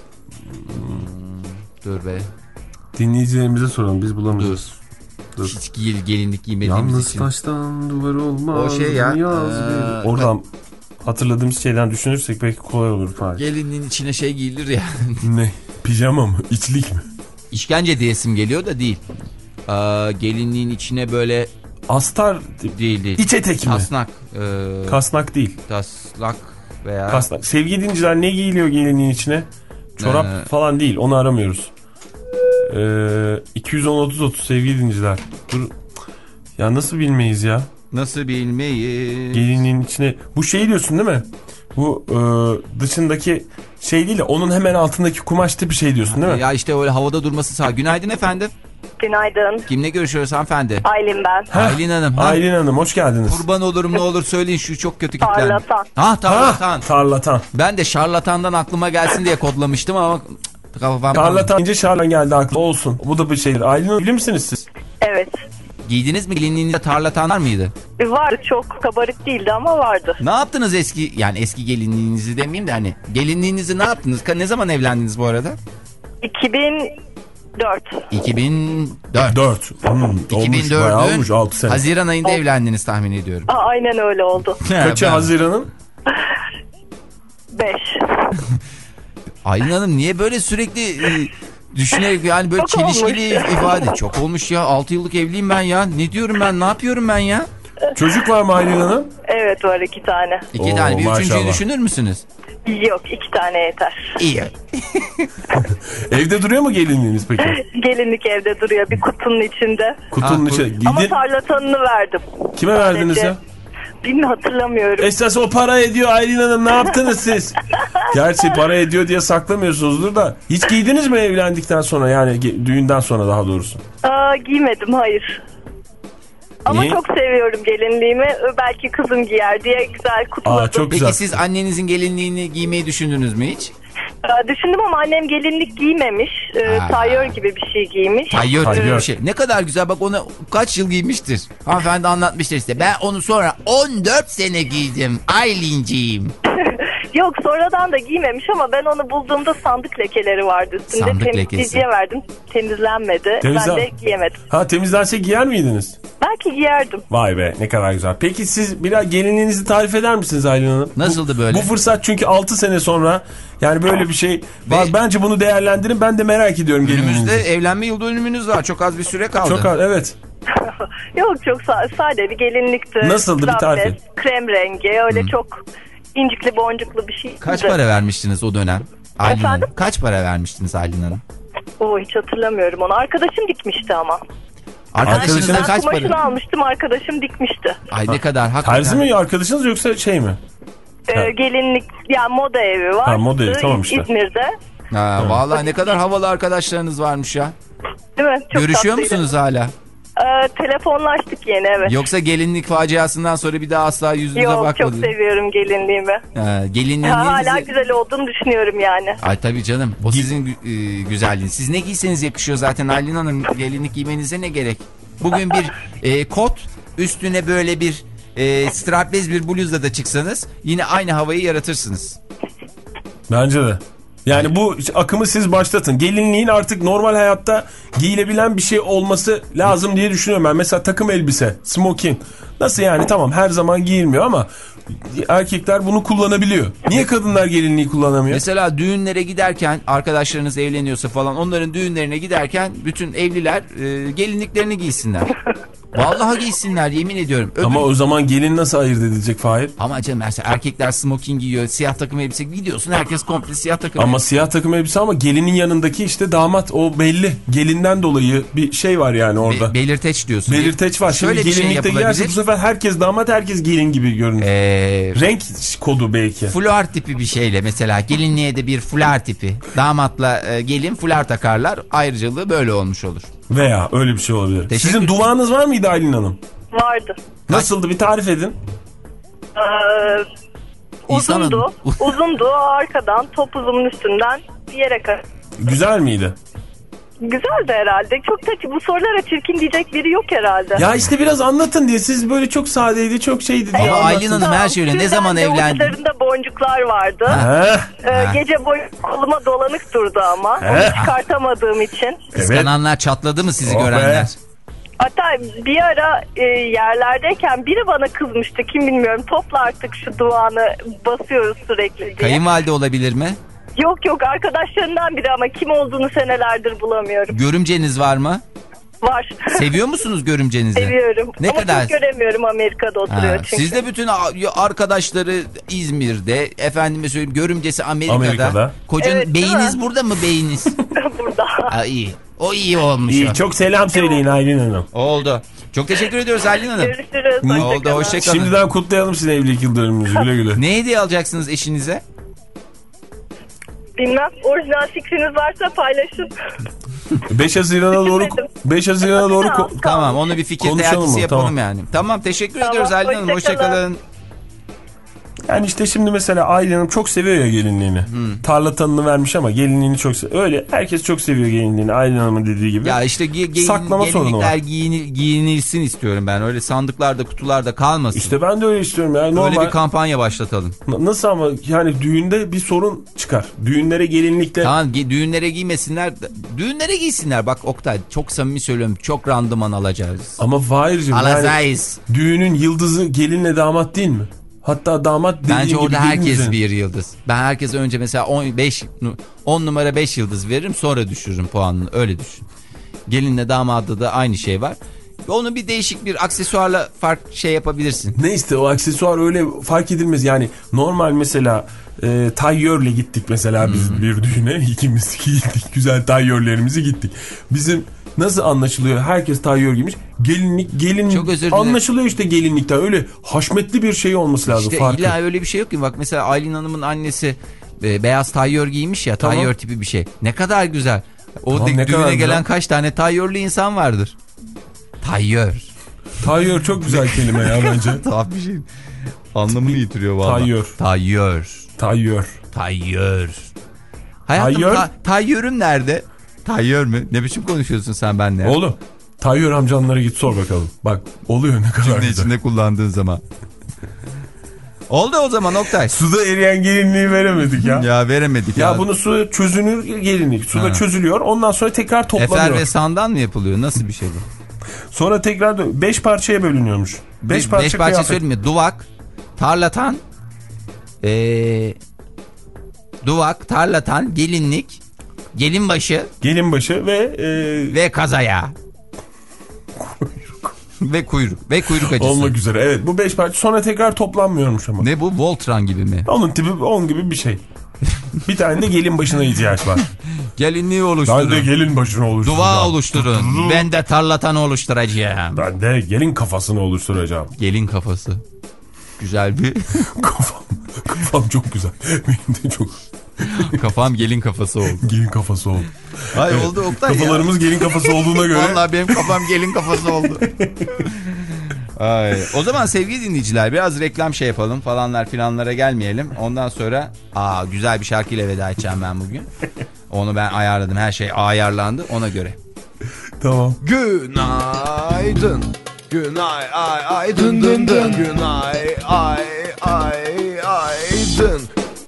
Dur be. Dinleyicilerimize soralım. Biz bulamıyoruz. Dur. Hiç gel, gelinlik giymediğimiz Yalnız için. taştan duvar olmaz. O şey ya, Yaz ee, bir- Oradan hatırladığımız şeyden düşünürsek belki kolay olur. Fahir. Gelinliğin içine şey giyilir ya. Ne? Pijama mı? İçlik mi? İşkence diyesim geliyor da değil. Aa, gelinliğin içine böyle Astar değil değil. İç etek mi? Tasnak. E, Kasnak değil. taslak veya. Kasnak. Sevgili dinciler ne giyiliyor gelinliğin içine? Çorap Ee, falan değil. Onu aramıyoruz. Ee, iki yüz on otuz otuz sevgili dinciler. Dur. Ya nasıl bilmeyiz ya? Nasıl bilmeyiz? Gelinliğin içine... Bu şey diyorsun değil mi? Bu e, dışındaki şey değil de onun hemen altındaki kumaş tipi şey diyorsun değil mi? Ya işte öyle havada durması sağ. Günaydın efendim. Günaydın. Kimle görüşüyoruz hanımefendi? Aylin ben. Ha, Aylin Hanım. Ha? Aylin Hanım hoş geldiniz. Kurban olurum ne olur söyleyin şu çok kötü kitlen. Tarlatan. Ha tarlatan. Ha, tarlatan. Ben de şarlatandan aklıma gelsin diye kodlamıştım ama kafam. Tarlatan ince şarlan geldi aklı olsun. Bu da bir şeydir. Aylin Hanım bilir misiniz siz? Evet. Giydiniz mi gelinliğinizde tarlatan var mıydı? Vardı, çok kabarık değildi ama vardı. Ne yaptınız eski yani eski gelinliğinizi demeyeyim de hani gelinliğinizi ne yaptınız? Ne zaman evlendiniz bu arada? iki bin dört. iki bin dört. dört. Hmm, olmuş, bayağı iki bin olmuş altı sene. dördün Haziran ayında evlendiniz tahmin ediyorum. Aa, aynen öyle oldu. Kaçı Ben- Haziran'ın? beş. Aylin Hanım niye böyle sürekli e, düşünerek yani böyle Çok çelişkili olmuş. ifade. Çok olmuş ya altı yıllık evliyim ben ya. Ne diyorum ben ne yapıyorum ben ya? Çocuk var mı Aylin Hanım? Evet, var iki tane. İki Oo, tane bir üçüncüyü maşallah. düşünür müsünüz? Yok, iki tane yeter. İyi. Evde duruyor mu gelinliğiniz peki? Gelinlik evde duruyor bir kutunun içinde. Kutunun Ha, içine. Ama Gidin. tarlatanını verdim. Kime verdiniz ya? Bilmiyorum, hatırlamıyorum. Esas o para ediyor Aylin Hanım, ne yaptınız siz? Gerçi para ediyor diye saklamıyorsunuzdur da. Hiç giydiniz mi evlendikten sonra, yani ge- düğünden sonra daha doğrusu? Aa, giymedim, hayır. Ama Niye? çok seviyorum gelinliğimi. Belki kızım giyer diye güzel kutladım. Aa, çok Peki güzel. siz annenizin gelinliğini giymeyi düşündünüz mü hiç? Aa, düşündüm ama annem gelinlik giymemiş. Ee, Aa. tayyör gibi bir şey giymiş. Tayyör gibi Tayyör. bir şey. Ne kadar güzel bak onu kaç yıl giymiştir. Hanımefendi anlatmıştır işte. Ben onu sonra on dört sene giydim. Aylinciğim. Yok, sonradan da giymemiş ama ben onu bulduğumda sandık lekeleri vardı üstünde. Sandık Temizleyiciye lekesi. verdim. Temizlenmedi. Temizlen- Ben de giyemedim. Ha, temizlense giyer miydiniz? Belki giyerdim. Vay be, ne kadar güzel. Peki siz biraz gelinliğinizi tarif eder misiniz Aylin Hanım? Nasıldı Bu- böyle? Bu fırsat çünkü altı sene sonra, yani böyle bir şey var. Ve- Bence bunu değerlendirin, ben de merak ediyorum Önümüzde gelinliğinizi. evlenme yıl dönümünüz var. Çok az bir süre kaldı. Çok az, evet. Yok, çok sa- sade bir gelinlikti. Nasıldı? Bir tarif Trapez, et. krem rengi, öyle çok incikli boncuklu bir şey. Kaç para vermiştiniz o dönem? Aylin Efendim? Hanım. Kaç para vermiştiniz Aylin Hanım? Oo, hiç hatırlamıyorum onu. Arkadaşım dikmişti ama. Arkadaşınızdan Ben kaç kumaşını para? almıştım, arkadaşım dikmişti. Ay ne kadar hakikaten. Terzi mi arkadaşınız yoksa şey mi? Ee, Ha. gelinlik, yani moda evi var. Ha, moda evi, tamam işte. İzmir'de. Ha, vallahi ne kadar havalı arkadaşlarınız varmış ya. Değil mi? Çok Görüşüyor tatlıydı. musunuz hala? Ee, telefonlaştık yeni, evet. Yoksa gelinlik faciasından sonra bir daha asla yüzünüze Yok, çok bakmadınız. seviyorum gelinliğimi. Ha, Ha, gelinliğinizi... hala güzel olduğunu düşünüyorum yani. Ay tabii canım. O sizin gü- e, güzelliğiniz. Siz ne giyseniz yakışıyor zaten Aylin Hanım. Gelinlik giymenize ne gerek? Bugün bir e, kot, üstüne böyle bir e, strapless bir bluzla da çıksanız yine aynı havayı yaratırsınız. Bence de. Yani bu akımı siz başlatın. Gelinliğin artık normal hayatta giyilebilen bir şey olması lazım diye düşünüyorum ben. Mesela takım elbise, smoking. Nasıl yani, tamam her zaman giyilmiyor ama erkekler bunu kullanabiliyor. Niye kadınlar gelinliği kullanamıyor? Mesela düğünlere giderken arkadaşlarınız evleniyorsa falan onların düğünlerine giderken bütün evliler e, gelinliklerini giysinler. Vallahi giysinler yemin ediyorum. Öbür... Ama o zaman gelin nasıl ayırt edilecek Fahir? Ama canım mesela erkekler smoking giyiyor, siyah takım elbise gidiyorsun herkes komple siyah takım Ama elbise. siyah takım elbise, ama gelinin yanındaki işte damat, o belli. Gelinden dolayı bir şey var yani orada. Be- belirteç diyorsun. Belirteç var. Şöyle Şimdi bir şey gelinlikte giyerse yapılabilir. bu sefer herkes damat, herkes gelin gibi görünür. Ee, Renk kodu belki. fular tipi bir şeyle mesela gelinliğe de bir fular tipi. Damatla e, gelin fular takarlar. Ayrıcalığı böyle olmuş olur. Veya öyle bir şey olabilir. Teşekkür- Sizin duvağınız var mıydı Aylin Hanım? Vardı. Nasıldı, bir tarif edin. Ee, İnsan uzundu. adı. uzundu. Arkadan topuzumun üstünden bir yere kadar. Güzel miydi? Güzeldi herhalde. Çok da bu sorulara çirkin diyecek biri yok herhalde. Ya işte biraz anlatın diye, siz böyle çok sadeydi, çok şeydi diye Ama anlatın. Aylin Hanım her şey öyle. Ne Tülden zaman de evlendi? uçlarında boncuklar vardı. Heh, Ee, Ha. gece boyu koluma dolanık durdu ama. Onu He. çıkartamadığım için. Kıskananlar çatladı mı sizi Oh be. görenler? Hatta bir ara e, yerlerdeyken biri bana kızmıştı. Kim bilmiyorum. Topla artık şu duvağını basıyoruz sürekli diye. Kayınvalide olabilir mi? Yok yok, arkadaşlarından biri ama kim olduğunu senelerdir bulamıyorum. Görümceniz var mı? Var. Seviyor musunuz görümcenizi? Seviyorum. Ne ama kadar? çok göremiyorum, Amerika'da oturuyor Ha, çünkü. siz de bütün a- arkadaşları İzmir'de, efendime söyleyeyim görümcesi Amerika'da. Amerika'da. Kocanın Evet, değil beyiniz mi? burada mı beyiniz? Burada. Ha, iyi. O iyi olmuş. İyi, o. çok selam söyleyin Aylin Hanım. Oldu. Çok teşekkür ediyoruz Aylin Hanım. Görüşürüz. Oldu, hoşçakalın. Şimdiden kutlayalım sizin evlilik yıldönümünüzü, güle güle. Ne hediye alacaksınız eşinize? Bilmem. Orijinal fikriniz varsa paylaşın. beş Haziran'a doğru beş Haziran'a doğru ko- Tamam, onu bir fikir Konuşalım teatisi mı? yapalım Tamam. yani. Tamam, teşekkür Tamam, ediyoruz Aylin Hanım. hoşça kalın. Hoşçakalın. Yani işte şimdi mesela Aylin Hanım çok seviyor ya gelinliğini. Hmm. Tarlatanını vermiş ama gelinliğini çok seviyor. Öyle herkes çok seviyor gelinliğini, Aylin Hanım'ın dediği gibi. Ya işte ge- ge- Saklama sorunu gelinlikler var. giyinir, giyinilsin istiyorum ben. Öyle sandıklarda, kutularda kalmasın. İşte ben de öyle istiyorum ya. Öyle Normal. bir kampanya başlatalım. N- Nasıl ama yani düğünde bir sorun çıkar. Düğünlere gelinlikte. Tamam, ge- düğünlere giymesinler. Düğünlere giysinler. Bak Oktay, çok samimi söylüyorum. Çok randıman alacağız. Ama Fahir'cim yani Alacağız. düğünün yıldızı gelinle damat değil mi? Hatta damat dediğin Bence gibi orada gelin herkes üzerine. bir yıldız. Ben herkese önce mesela on beş on numara beş yıldız veririm, sonra düşürürüm puanını. Öyle düşün. Gelinle damatta da aynı şey var. Onu bir değişik bir aksesuarla fark şey yapabilirsin. Ne işte o aksesuar öyle fark edilmez. Yani normal mesela e, tayyörle gittik mesela biz Hmm. bir düğüne. İkimiz gittik. Güzel tayyörlerimizi gittik. Bizim nasıl anlaşılıyor? Herkes tayyör giymiş. Gelinlik gelin Çok özür dilerim. anlaşılıyor işte gelinlikten. Öyle haşmetli bir şey olması lazım. İşte farkı. illa öyle bir şey yok ki. Bak mesela Aylin Hanım'ın annesi e, beyaz tayyör giymiş ya. Tamam. Tayyör tipi bir şey. Ne kadar güzel. O Tamam, de- ne düğüne kadar gelen güzel. kaç tane tayyörlü insan vardır? Tayyör. Tayyör çok güzel kelime ya bence. Tuhaf bir şey. Anlamını yitiriyor vallahi. Tayyör. Tayyör. Tayyör. Tayyör. Hayatım Tayyör? ta- tayyörüm nerede? Tayyör mü? Ne biçim konuşuyorsun sen benimle? Oğlum tayyör amcanlara git sor bakalım. Bak oluyor ne kadar Cümle güzel. içinde kullandığın zaman. Oldu o zaman Oktay. Suda eriyen gelinliği veremedik ya. Ya veremedik ya. Ya bunu su çözünür gelinlik. Suda Ha. çözülüyor. Ondan sonra tekrar toplanıyor. Efer ve sandan mı yapılıyor? Nasıl bir şey bu? Sonra tekrar dö- beş parçaya bölünüyormuş. Beş Bir- parça, beş parça kıyafet. söyleyeyim mi? Duvak, tarlatan, ee, duvak, tarlatan, gelinlik, gelinbaşı Gelinbaşı ve e, ve kazaya. Ve kuyruk. Ve kuyruk acısı. olmak üzere. Evet bu beş parça sonra tekrar toplanmıyormuş ama. Ne bu? Voltran gibi mi? Onun tipi on gibi bir şey. Bir tane de gelin başına ihtiyaç var. Gelinliği Ben de oluşturun. gelin başına oluşturacağım. Duva oluşturun. Ben de tarlatanı oluşturacağım. Ben de gelin kafasını oluşturacağım. Gelin kafası. Güzel bir Kafam, kafam çok güzel. Benim de çok kafam gelin kafası oldu. gelin kafası oldu. Ay oldu Oktay ya. Kafalarımız gelin kafası olduğuna göre. Vallahi benim kafam gelin kafası oldu. Ay. O zaman sevgili dinleyiciler biraz reklam şey yapalım falanlar filanlara gelmeyelim. Ondan sonra aa güzel bir şarkıyla veda edeceğim ben bugün. Onu ben ayarladım, her şey ayarlandı ona göre. Tamam. Günaydın. Günay ay ay dın dın dın. Günay ay ay ay dın.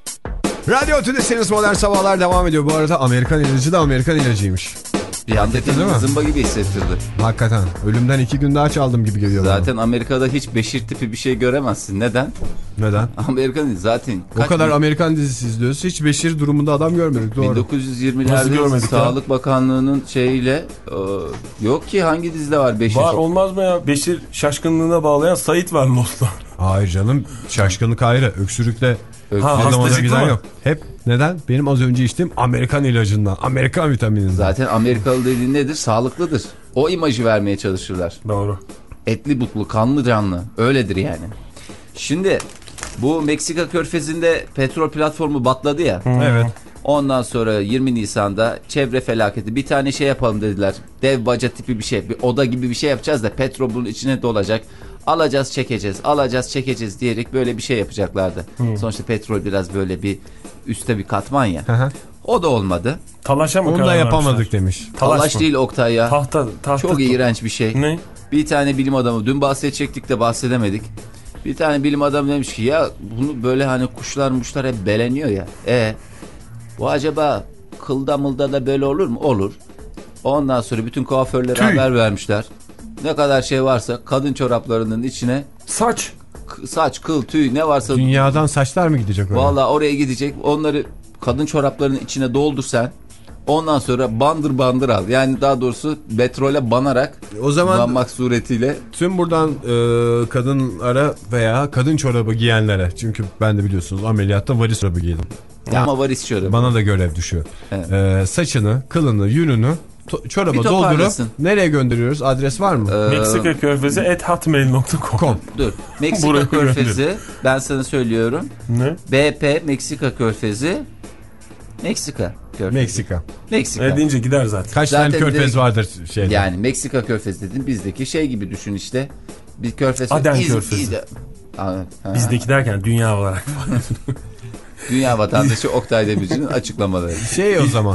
Radyo Tülesi'niz Modern Sabahlar devam ediyor. Bu arada Amerikan ilacı da Amerikan ilacıymış. Bir anda değil mi? zımba gibi hissettirdi. Hakikaten. Ölümden iki gün daha çaldım gibi geliyor bana. Zaten Amerika'da hiç Beşir tipi bir şey göremezsin. Neden? Neden? Amerika'nın zaten O kadar Amerikan dizisi izliyoruz. Hiç Beşir durumunda adam görmedik. Doğru. bin dokuz yüz Nasıl yirmilerde görmedik ya? Sağlık Bakanlığı'nın şeyiyle e, yok ki hangi dizide var Beşir? Var olmaz mı ya? Beşir şaşkınlığına bağlayan Sait var Lost'ta. Hayır canım. Şaşkınlık ayrı. Öksürükle Öksürük. Ha, adamada hastacıklı güzel mı? yok. Hep neden? Benim az önce içtiğim Amerikan ilacından. Amerikan vitamininden. Zaten Amerikalı dediğin nedir? Sağlıklıdır. O imajı vermeye çalışırlar. Doğru. Etli butlu, kanlı canlı. Öyledir yani. Şimdi bu Meksika körfezinde petrol platformu batladı ya. Evet. Ondan sonra yirmi Nisan'da çevre felaketi bir tane şey yapalım dediler. Dev baca tipi bir şey. Bir oda gibi bir şey yapacağız da petrol bunun içine dolacak. Alacağız çekeceğiz alacağız çekeceğiz diyerek böyle bir şey yapacaklardı. Hı. Sonuçta petrol biraz böyle bir üstte bir katman ya. Hı hı. O da olmadı. Talaşa mı Onu da karar yapamadık vermişler? demiş. Talaş Talaş mı? değil Oktay ya. Tahta, tahta. Çok iğrenç bir şey. Ne? Bir tane bilim adamı dün bahsedecektik de bahsedemedik. Bir tane bilim adamı demiş ki ya bunu böyle hani kuşlar muşlar hep beleniyor ya. E bu acaba kılda mılda da böyle olur mu? Olur. Ondan sonra bütün kuaförlere Tüy. haber vermişler. Ne kadar şey varsa kadın çoraplarının içine Saç. k- saç, kıl, tüy ne varsa Dünyadan saçlar mı gidecek öyle? vallahi oraya gidecek. Onları kadın çoraplarının içine doldur sen. Ondan sonra bandır bandır al. Yani daha doğrusu petrole banarak O zaman banmak suretiyle. tüm buradan e, kadınlara veya kadın çorabı giyenlere, çünkü ben de biliyorsunuz ameliyatta varis çorabı giydim. Ama varis çorabı. Bana da görev düşüyor. Evet. E, saçını, kılını, yününü to- çoraba Bir doldurup toparlasın. nereye gönderiyoruz? Adres var mı? Ee, Meksika körfezi at hotmail nokta com. Dur. Meksika Buraya körfezi ben sana söylüyorum. Ne? B P Meksika körfezi. Meksika körfezi. Meksika. Meksika. Ne deyince gider zaten. Kaç Zaten tane körfez direkt- vardır şeyde? Yani Meksika körfezi dedim bizdeki şey gibi düşün işte. Bir körfez. Aden İz- körfezi. İz- Aa, ha. Bizdeki derken dünya olarak. Dünya vatandaşı Oktay Demirci'nin açıklamaları. Şey o zaman.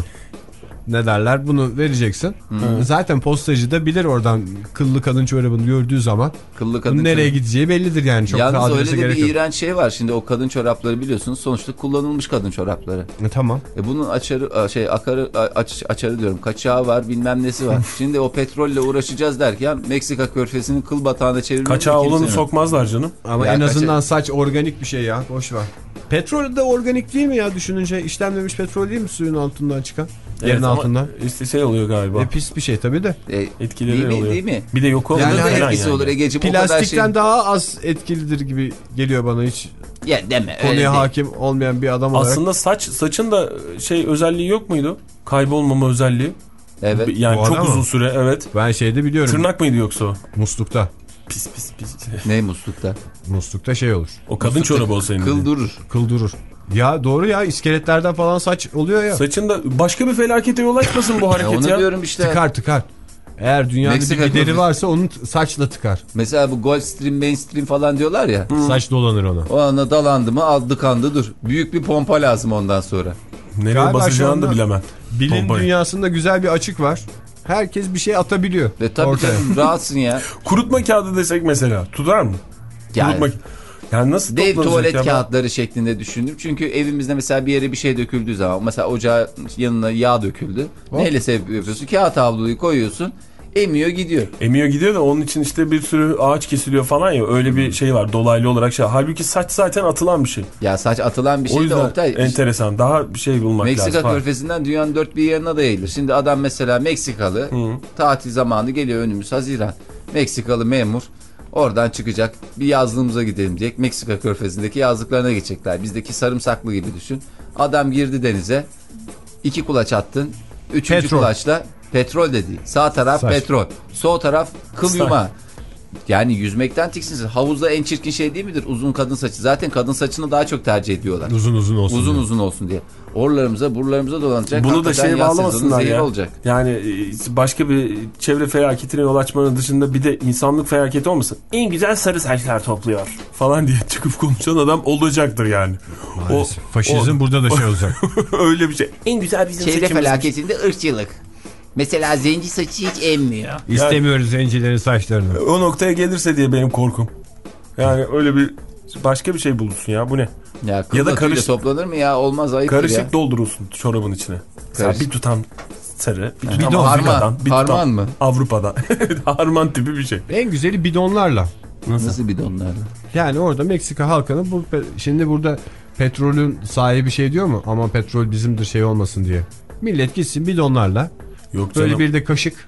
Ne derler? Bunu vereceksin. Zaten postacı da bilir oradan kıllı kadın çorabını gördüğü zaman. Kıllı kadın Bunun nereye çorabı. gideceği bellidir yani. Çok Yalnız adrese öyle de gerek bir yok. iğrenç şey var. Şimdi o kadın çorapları biliyorsunuz sonuçta kullanılmış kadın çorapları. E, tamam. E bunun açarı şey akarı aç, açarı diyorum kaçağı var bilmem nesi var. Şimdi o petrolle uğraşacağız derken Meksika körfezinin kıl batağına çevirmek Kaçağı olanı sokmazlar canım. Ama Ya en kaçı- azından saç organik bir şey ya. Boş ver. Petrol de organik değil mi ya düşününce? İşlenmemiş petrol değil mi suyun altından çıkan? Yerin Evet, ama altından. işte şey oluyor galiba. E, pis bir şey tabii de. E, Etkileri değil mi, oluyor. değil mi? Bir de yok olmuyor. Yani Yani falan etkisi yani. olur Egeciğim o kadar şey. Plastikten daha az etkilidir gibi geliyor bana hiç. Ya deme öyle Konuya değil. hakim olmayan bir adam olarak. Aslında saç saçın da şey özelliği yok muydu? Kaybolmama özelliği. Evet. Yani Bu çok adam uzun mı? süre evet. Ben şeyde biliyorum. Tırnak mıydı yoksa o? Muslukta. Pis pis pis. Ne muslukta? Muslukta şey olur. O kadın çorabı olsaydı. Kıl durur. Kıl durur. Ya doğru ya iskeletlerden falan saç oluyor ya. Saçında başka bir felakete yol açmasın bu Ya hareket onu ya. diyorum işte. Tıkar tıkar. Eğer dünyada Meksika bir gideri körfezi- varsa onun t- saçla tıkar. Mesela bu Gulfstream, Mainstream falan diyorlar ya. Saç dolanır ona. O ana dalandı mı aldı kandı dur. Büyük bir pompa lazım ondan sonra. Nereye Galiba şu basacağını da anda bilemem. Bilim Pompayı. dünyasında güzel bir açık var. Herkes bir şey atabiliyor. Ve tabii ortaya. tabii rahatsın ya. Kurutma kağıdı desek mesela tutar mı? Yani Kurutma yani nasıl dev toplanacak tuvalet ya? kağıtları şeklinde düşündüm. Çünkü evimizde mesela bir yere bir şey döküldüğü zaman mesela ocağın yanına yağ döküldü. Hop. Neyle sebep yapıyorsun? Kağıt havluyu koyuyorsun. Emiyor gidiyor. Emiyor gidiyor da onun için işte bir sürü ağaç kesiliyor falan ya öyle bir şey var dolaylı olarak şey. Halbuki saç zaten atılan bir şey. Ya saç atılan bir O şey de yüzden Oktay. enteresan daha bir şey bulmak Meksika lazım. körfezinden dünyanın dört bir yerine da yayılır. Şimdi adam mesela Meksikalı Hı. tatil zamanı geliyor önümüz Haziran. Meksikalı memur oradan çıkacak bir yazlığımıza gidelim diyecek. Meksika körfezindeki yazlıklarına geçecekler. Bizdeki sarımsaklı gibi düşün. Adam girdi denize iki kulaç attın. Üçüncü Petrol. kulaçla petrol de değil. Sağ taraf Saç. petrol. Sol taraf kıl Saç. yumağı. Yani yüzmekten tiksinsiz. Havuzda en çirkin şey değil midir? Uzun kadın saçı. Zaten kadın saçını daha çok tercih ediyorlar. Uzun uzun olsun. Uzun diye. uzun olsun diye. Orlarımıza buralarımıza dolanacak. Bunu da Hakikaten şeye yaz sezonu bağlamasınlar zehir ya. olacak. Yani e, başka bir çevre felaketine yol açmanın dışında bir de insanlık felaketi olmasın. En güzel sarı saçlar topluyor falan diye çıkıp konuşan adam olacaktır yani. Maalesef. Faşizm o- burada da şey olacak. öyle bir şey. En güzel bizim Çevre saçımız. felaketinde ırkçılık. Mesela zenci saçı hiç emmiyor. İstemiyoruz zencilerin saçlarını. O noktaya gelirse diye benim korkum. Yani öyle bir başka bir şey bulursun ya bu ne? Ya, kıl Ya da da tüyle karış- toplanır mı ya? Olmaz ayıptır Karışık ya. doldurursun çorabın içine. Mesela Karışık. bir tutam sarı, bir tutam Bidon, Afrika'dan, harman. bir tutam Harman mı? Avrupa'dan. Harman tipi bir şey. En güzeli bidonlarla. Nasıl bidonlarla? Yani orada Meksika halkını bu pe- şimdi burada petrolün sahibi şey diyor mu? Ama petrol bizimdir şey olmasın diye. Millet gitsin bidonlarla. Yok Böyle canım. bir de kaşık.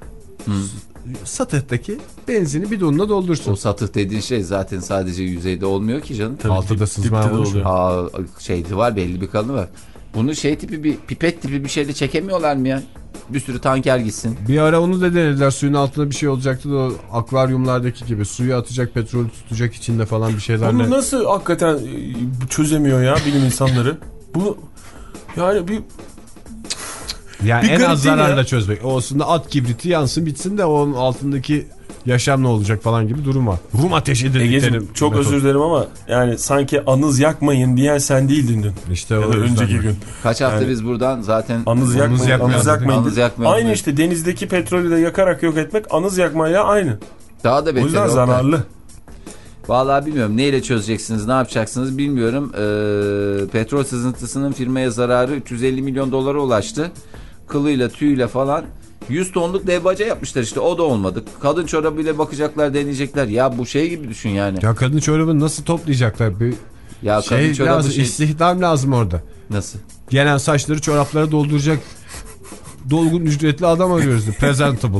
Satıhtaki benzini bidonuna doldursun. O satıh dediğin şey zaten sadece yüzeyde olmuyor ki canım. Tabii Altıda dip- sızma dipte de olmuş. oluyor. Aa, şeydi var belli bir kalını var. Bunu şey tipi bir pipet tipi bir şeyle çekemiyorlar mı ya? Bir sürü tanker gitsin. Bir ara onu da denediler. Suyun altında bir şey olacaktı da o akvaryumlardaki gibi. Suyu atacak, petrolü tutacak içinde falan bir şeylerle. Bunu nasıl hakikaten e, çözemiyor ya bilim insanları? Bu yani bir Yani Bir en garip az değil zararla ya. çözmek. Olsun da at kibriti yansın bitsin de onun altındaki yaşam ne olacak falan gibi durum var. Rum ateşi dedikleri. Egeciğim çok metot. özür dilerim ama yani sanki anız yakmayın diyen sen değildin dün. İşte Ya o da yüzden önceki mi? gün. Kaç hafta Yani- biz buradan zaten Anız yakmayın, yakmayın anız dedik. yakmayın. Anız yakmayın Aynı dedik. işte denizdeki petrolü de yakarak yok etmek anız yakmayla aynı. daha da O beter. yüzden Oktay. zararlı. Vallahi bilmiyorum neyle çözeceksiniz, ne yapacaksınız bilmiyorum. Ee, petrol sızıntısının firmaya zararı üç yüz elli milyon dolara ulaştı. Kılıyla tüyüyle falan yüz tonluk dev baca yapmışlar işte, o da olmadı. Kadın çorabıyla bakacaklar, deneyecekler. Ya bu şey gibi düşün yani. Ya kadın çorabını nasıl toplayacaklar? Bir Ya kadın şey çorabı lazım, şey... istihdam lazım orada. Nasıl? Gelen saçları çoraplara dolduracak dolgun ücretli adam arıyoruz. Presentable.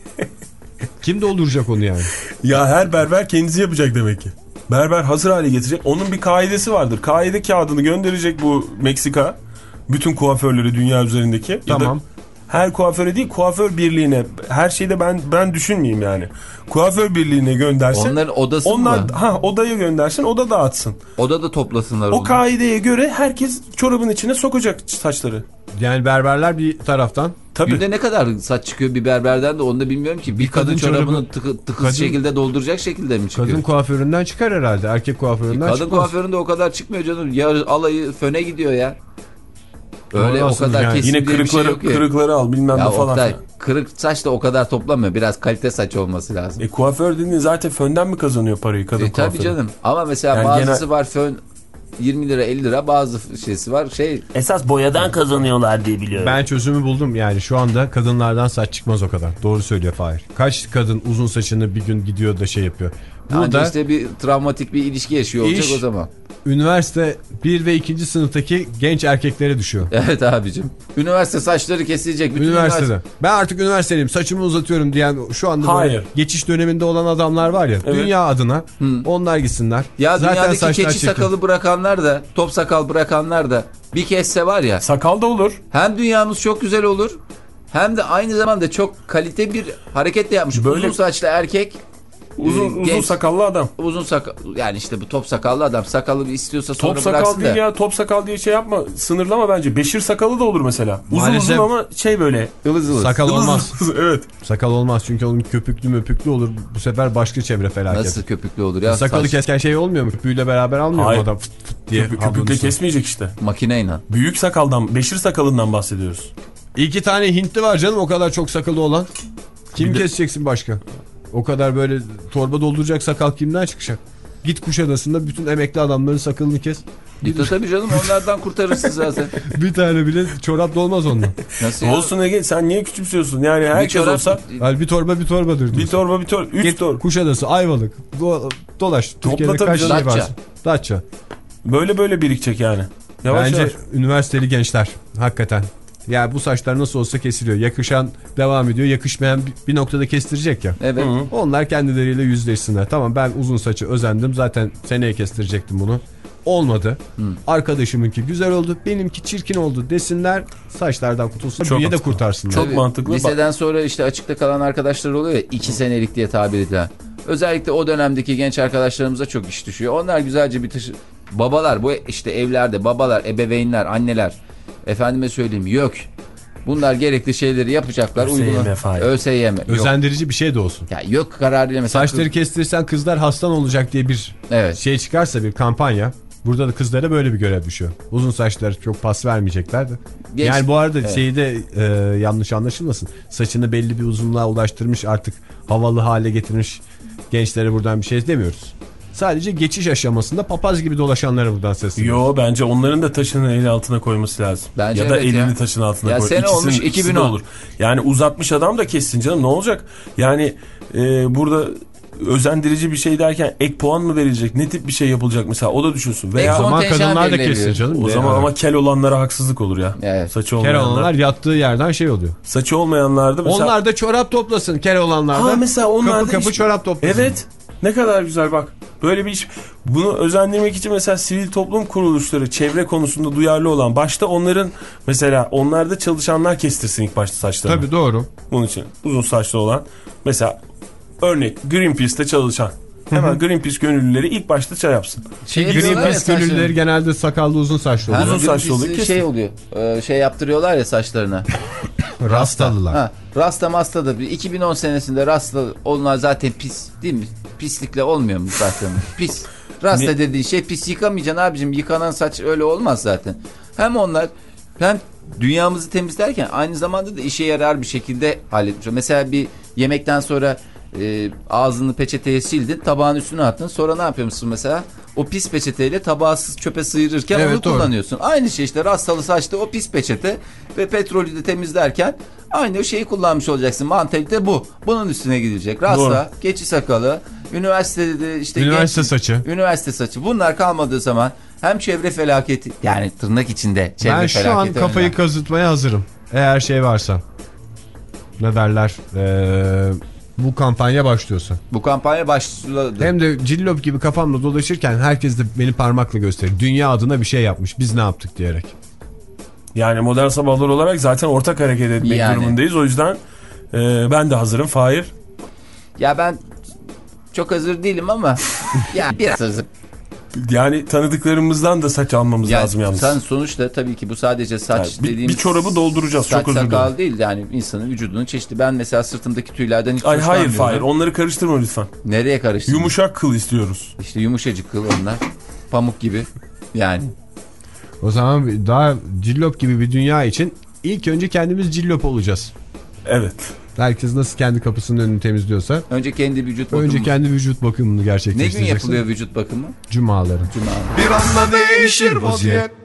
Kim dolduracak onu yani? Ya her berber kendisi yapacak demek ki. Berber hazır hale getirecek. Onun bir kaidesi vardır. Kaide kağıdını gönderecek bu Meksika. Bütün kuaförleri dünya üzerindeki. Tamam. Ya da her kuaföre değil, kuaför birliğine, her şeyde ben ben düşünmeyeyim yani. Kuaför birliğine göndersin. Onların odası onlar, mı? Ha, odaya göndersin, oda dağıtsın. Odada toplasınlar O onu. kaideye göre herkes çorabın içine sokacak saçları. Yani berberler bir taraftan. Tabii. Günde ne kadar saç çıkıyor bir berberden de onu da bilmiyorum ki. Bir, kadın, kadın çorabını çorabı- tıkı, tıkız kadın- şekilde dolduracak şekilde mi çıkıyor? Kadın kuaföründen çıkar herhalde. Erkek kuaföründen Kadın çıkmaz. kuaföründe o kadar çıkmıyor canım. Ya alayı föne gidiyor ya. Öyle Doğru o aslında kadar yani. kesin Yine diye bir şey kırıkları yok ya. kırıkları al bilmem Ya ne falan. Oktay, filan. kırık saç da o kadar toplamıyor. Biraz kalite saç olması lazım. E kuaför dediğin zaten fönden mi kazanıyor parayı kadın E, tabii kuaförü? canım. Ama mesela Yani bazısı genel- var fön yirmi lira elli lira, bazı şeysi var şey. Esas boyadan kazanıyorlar diye biliyorum. Ben çözümü buldum yani şu anda kadınlardan saç çıkmaz o kadar. Doğru söylüyor Fahir. Kaç kadın uzun saçını bir gün gidiyor da şey yapıyor. Burada Burada işte bir travmatik bir ilişki yaşıyor olacak İş- o zaman. üniversite bir ve ikinci sınıftaki genç erkeklere düşüyor. Evet abicim. Üniversite saçları kesilecek. Bütün Üniversitede. üniversite... Ben artık üniversiteliyim, saçımı uzatıyorum diyen şu anda Hayır. böyle geçiş döneminde olan adamlar var ya. Evet. Dünya adına onlar gitsinler. Ya Zaten dünyadaki saçlar keçi çirkin. sakalı bırakanlar da, top sakal bırakanlar da bir kesse var ya. Sakal da olur. Hem dünyamız çok güzel olur, hem de aynı zamanda çok kalite bir hareket de yapmış. Böyle- Uzun saçlı erkek, Uzun e, uzun genç- sakallı adam. uzun sakal, yani işte bu top sakallı adam sakalı istiyorsa sonra Top sakal bıraksın değil da. ya, top sakal diye şey yapma, sınırlama bence. Beşir sakalı da olur mesela. Uzun Maalesef- uzun ama şey böyle. Ilız ılız. Sakal olmaz. Evet. Sakal olmaz çünkü onun köpüklü möpüklü olur. Bu sefer başka çevre felaket. Nasıl köpüklü olur ya? Sakalı Saç- kesken şey olmuyor mu? Köpüğüyle beraber almıyor Hayır. mu adam fıt fıt diye? Köpük, havlunun köpükle üstüne? kesmeyecek işte. Makineyle. Büyük sakaldan, beşir sakalından bahsediyoruz. İki tane Hintli var canım o kadar çok sakalı olan. Kim Bir de- keseceksin başka? O kadar böyle torba dolduracak sakal kimden çıkacak? Git Kuşadası'nda bütün emekli adamların sakalını kes. Gitti tabii canım, onlardan kurtarırsın zaten. Bir tane bile çorap dolmaz ondan. Nasıl ya? Olsun Ege, sen niye küçümsüyorsun? Yani Bir herkes çorap- olsa Yani bir torba bir torbadır diyorsun. bir torba bir torba, üç Git torba. Kuşadası, Ayvalık, do- dolaş. Türkiye'de tabii kaç canım. şey Datça. var? Datça. Böyle böyle birikecek yani. Yavaş Bence yavaş. üniversiteli gençler hakikaten. Yani bu saçlar nasıl olsa kesiliyor. Yakışan devam ediyor. Yakışmayan bir- bir noktada kestirecek ya. Evet. Onlar kendileriyle yüzleşsinler. Tamam ben uzun saçı özendim. Zaten seneye kestirecektim bunu. Olmadı. Arkadaşımınki güzel oldu. Benimki çirkin oldu desinler. Saçlardan kurtulsun. Çok Büyüye de mantıklı. kurtarsınlar. Çok Tabii, mantıklı. Liseden sonra işte açıkta kalan arkadaşlar oluyor ya, iki senelik diye tabir edilen. Özellikle o dönemdeki genç arkadaşlarımıza çok iş düşüyor. Onlar güzelce bir taşı... Babalar, bu işte evlerde babalar, ebeveynler, anneler, efendime söyleyeyim yok. Bunlar gerekli şeyleri yapacaklar. ÖSYM uygula- faiz. ÖSYM. Yok. Özendirici bir şey de olsun. Ya yok kararıyla mesela. Saçları kestirsen kızlar hastan olacak diye bir Evet. şey çıkarsa, bir kampanya. Burada da kızlara böyle bir görev düşüyor. Uzun saçları çok pas vermeyecekler de. Geç- Yani bu arada Evet. şeyi de e, yanlış anlaşılmasın. Saçını belli bir uzunluğa ulaştırmış, artık havalı hale getirmiş gençlere buradan bir şey demiyoruz. Sadece geçiş aşamasında papaz gibi dolaşanlara buradan sesleniyoruz. Yo, bence onların da taşını el altına koyması lazım. Bence ya da evet elini ya. taşın altına Ya koy. sene İkisinin- olmuş ikisi iki bin de on. olur. Yani uzatmış adam da kessin canım, ne olacak? Yani e, burada özendirici bir şey derken ek puan mı verilecek? Ne tip bir şey yapılacak mesela? O da düşünsün. Veya O zaman kontenjan kadınlar da verilebilir. kessin canım. o Ve- zaman ama kel olanlara haksızlık olur ya. Evet. Saçı kel olmayanlar. olanlar yattığı yerden şey oluyor. Saçı olmayanlar da mesela. Onlar da çorap toplasın, kel olanlar da. Ha, mesela onlar kapı da kapı iş- çorap toplasın. Evet. Ne kadar güzel bak. Böyle bir iş. Bunu özendirmek için mesela sivil toplum kuruluşları çevre konusunda duyarlı olan, başta onların mesela onlarda çalışanlar kestirsin ilk başta saçlarını. Tabii doğru. Bunun için uzun saçlı olan mesela örnek Greenpeace'te çalışan. Hemen Greenpeace gönüllüleri ilk başta şey yapsın. Şey yapıyorlar ya Greenpeace saçlarını. gönüllüleri genelde sakallı uzun saçlı Ha, oluyor. Uzun saçlı oluyor, Greenpeace'i kesin. şey oluyor. e, Şey yaptırıyorlar ya saçlarına. Rastalılar. Ha, Rasta Masta da bir iki bin on senesinde Rasta onlar zaten pis değil mi? Pislikle olmuyor mu zaten? Pis. Rasta Ne? dediğin şey pis, yıkamayacaksın abicim. Yıkanan saç öyle olmaz zaten. Hem onlar hem dünyamızı temizlerken aynı zamanda da işe yarar bir şekilde halletmiş. Mesela bir yemekten sonra e, ağzını peçeteye sildin, tabağın üstüne attın. Sonra ne yapıyorsun mesela? O pis peçeteyle tabağı çöpe sıyırırken Evet, onu doğru. kullanıyorsun. Aynı şey işte, rastalı saçta o pis peçete ve petrolü de temizlerken aynı şeyi kullanmış olacaksın. Mantalite bu. Bunun üstüne gidecek. Rasta, Doğru. keçi sakalı, üniversitede işte Üniversite genç- saçı. Üniversite saçı. Bunlar kalmadığı zaman hem çevre felaketi, yani tırnak içinde çevre Ben felaketi. şu an kafayı önlen- kazıtmaya hazırım. Eğer şey varsa. Ne derler? Ee, bu kampanya başlıyorsa. Bu kampanya başladı. Hem de cillop gibi kafamla dolaşırken herkes de beni parmakla gösterir. Dünya adına bir şey yapmış. Biz ne yaptık diyerek. Yani Modern Sabahlar olarak zaten ortak hareket etmek Yani. durumundayız. O yüzden e, ben de hazırım. Fahir. Ya ben çok hazır değilim ama ya biraz hazır. Yani tanıdıklarımızdan da saç almamız Yani lazım yalnız. sen sonuçta tabii ki bu sadece saç Yani bir, dediğimiz... bir çorabı dolduracağız. Saç Çok özür dilerim. sakal değil yani insanın vücudunun çeşitli. Ben mesela sırtımdaki tüylerden hiç Ay hayır hoşlanmıyorum. Fahir, onları karıştırma lütfen. Nereye karıştın? Yumuşak kıl istiyoruz. İşte yumuşacık kıl onlar. Pamuk gibi yani. O zaman daha cillop gibi bir dünya için ilk önce kendimiz cillop olacağız. Evet. Herkes nasıl kendi kapısının önünü temizliyorsa Önce kendi vücut bakımı. önce kendi vücut bakımını Ne gün gerçekleştireceksin. yapılıyor vücut bakımı? Cumaları. Cuma. Bir anda değişir vaziyet.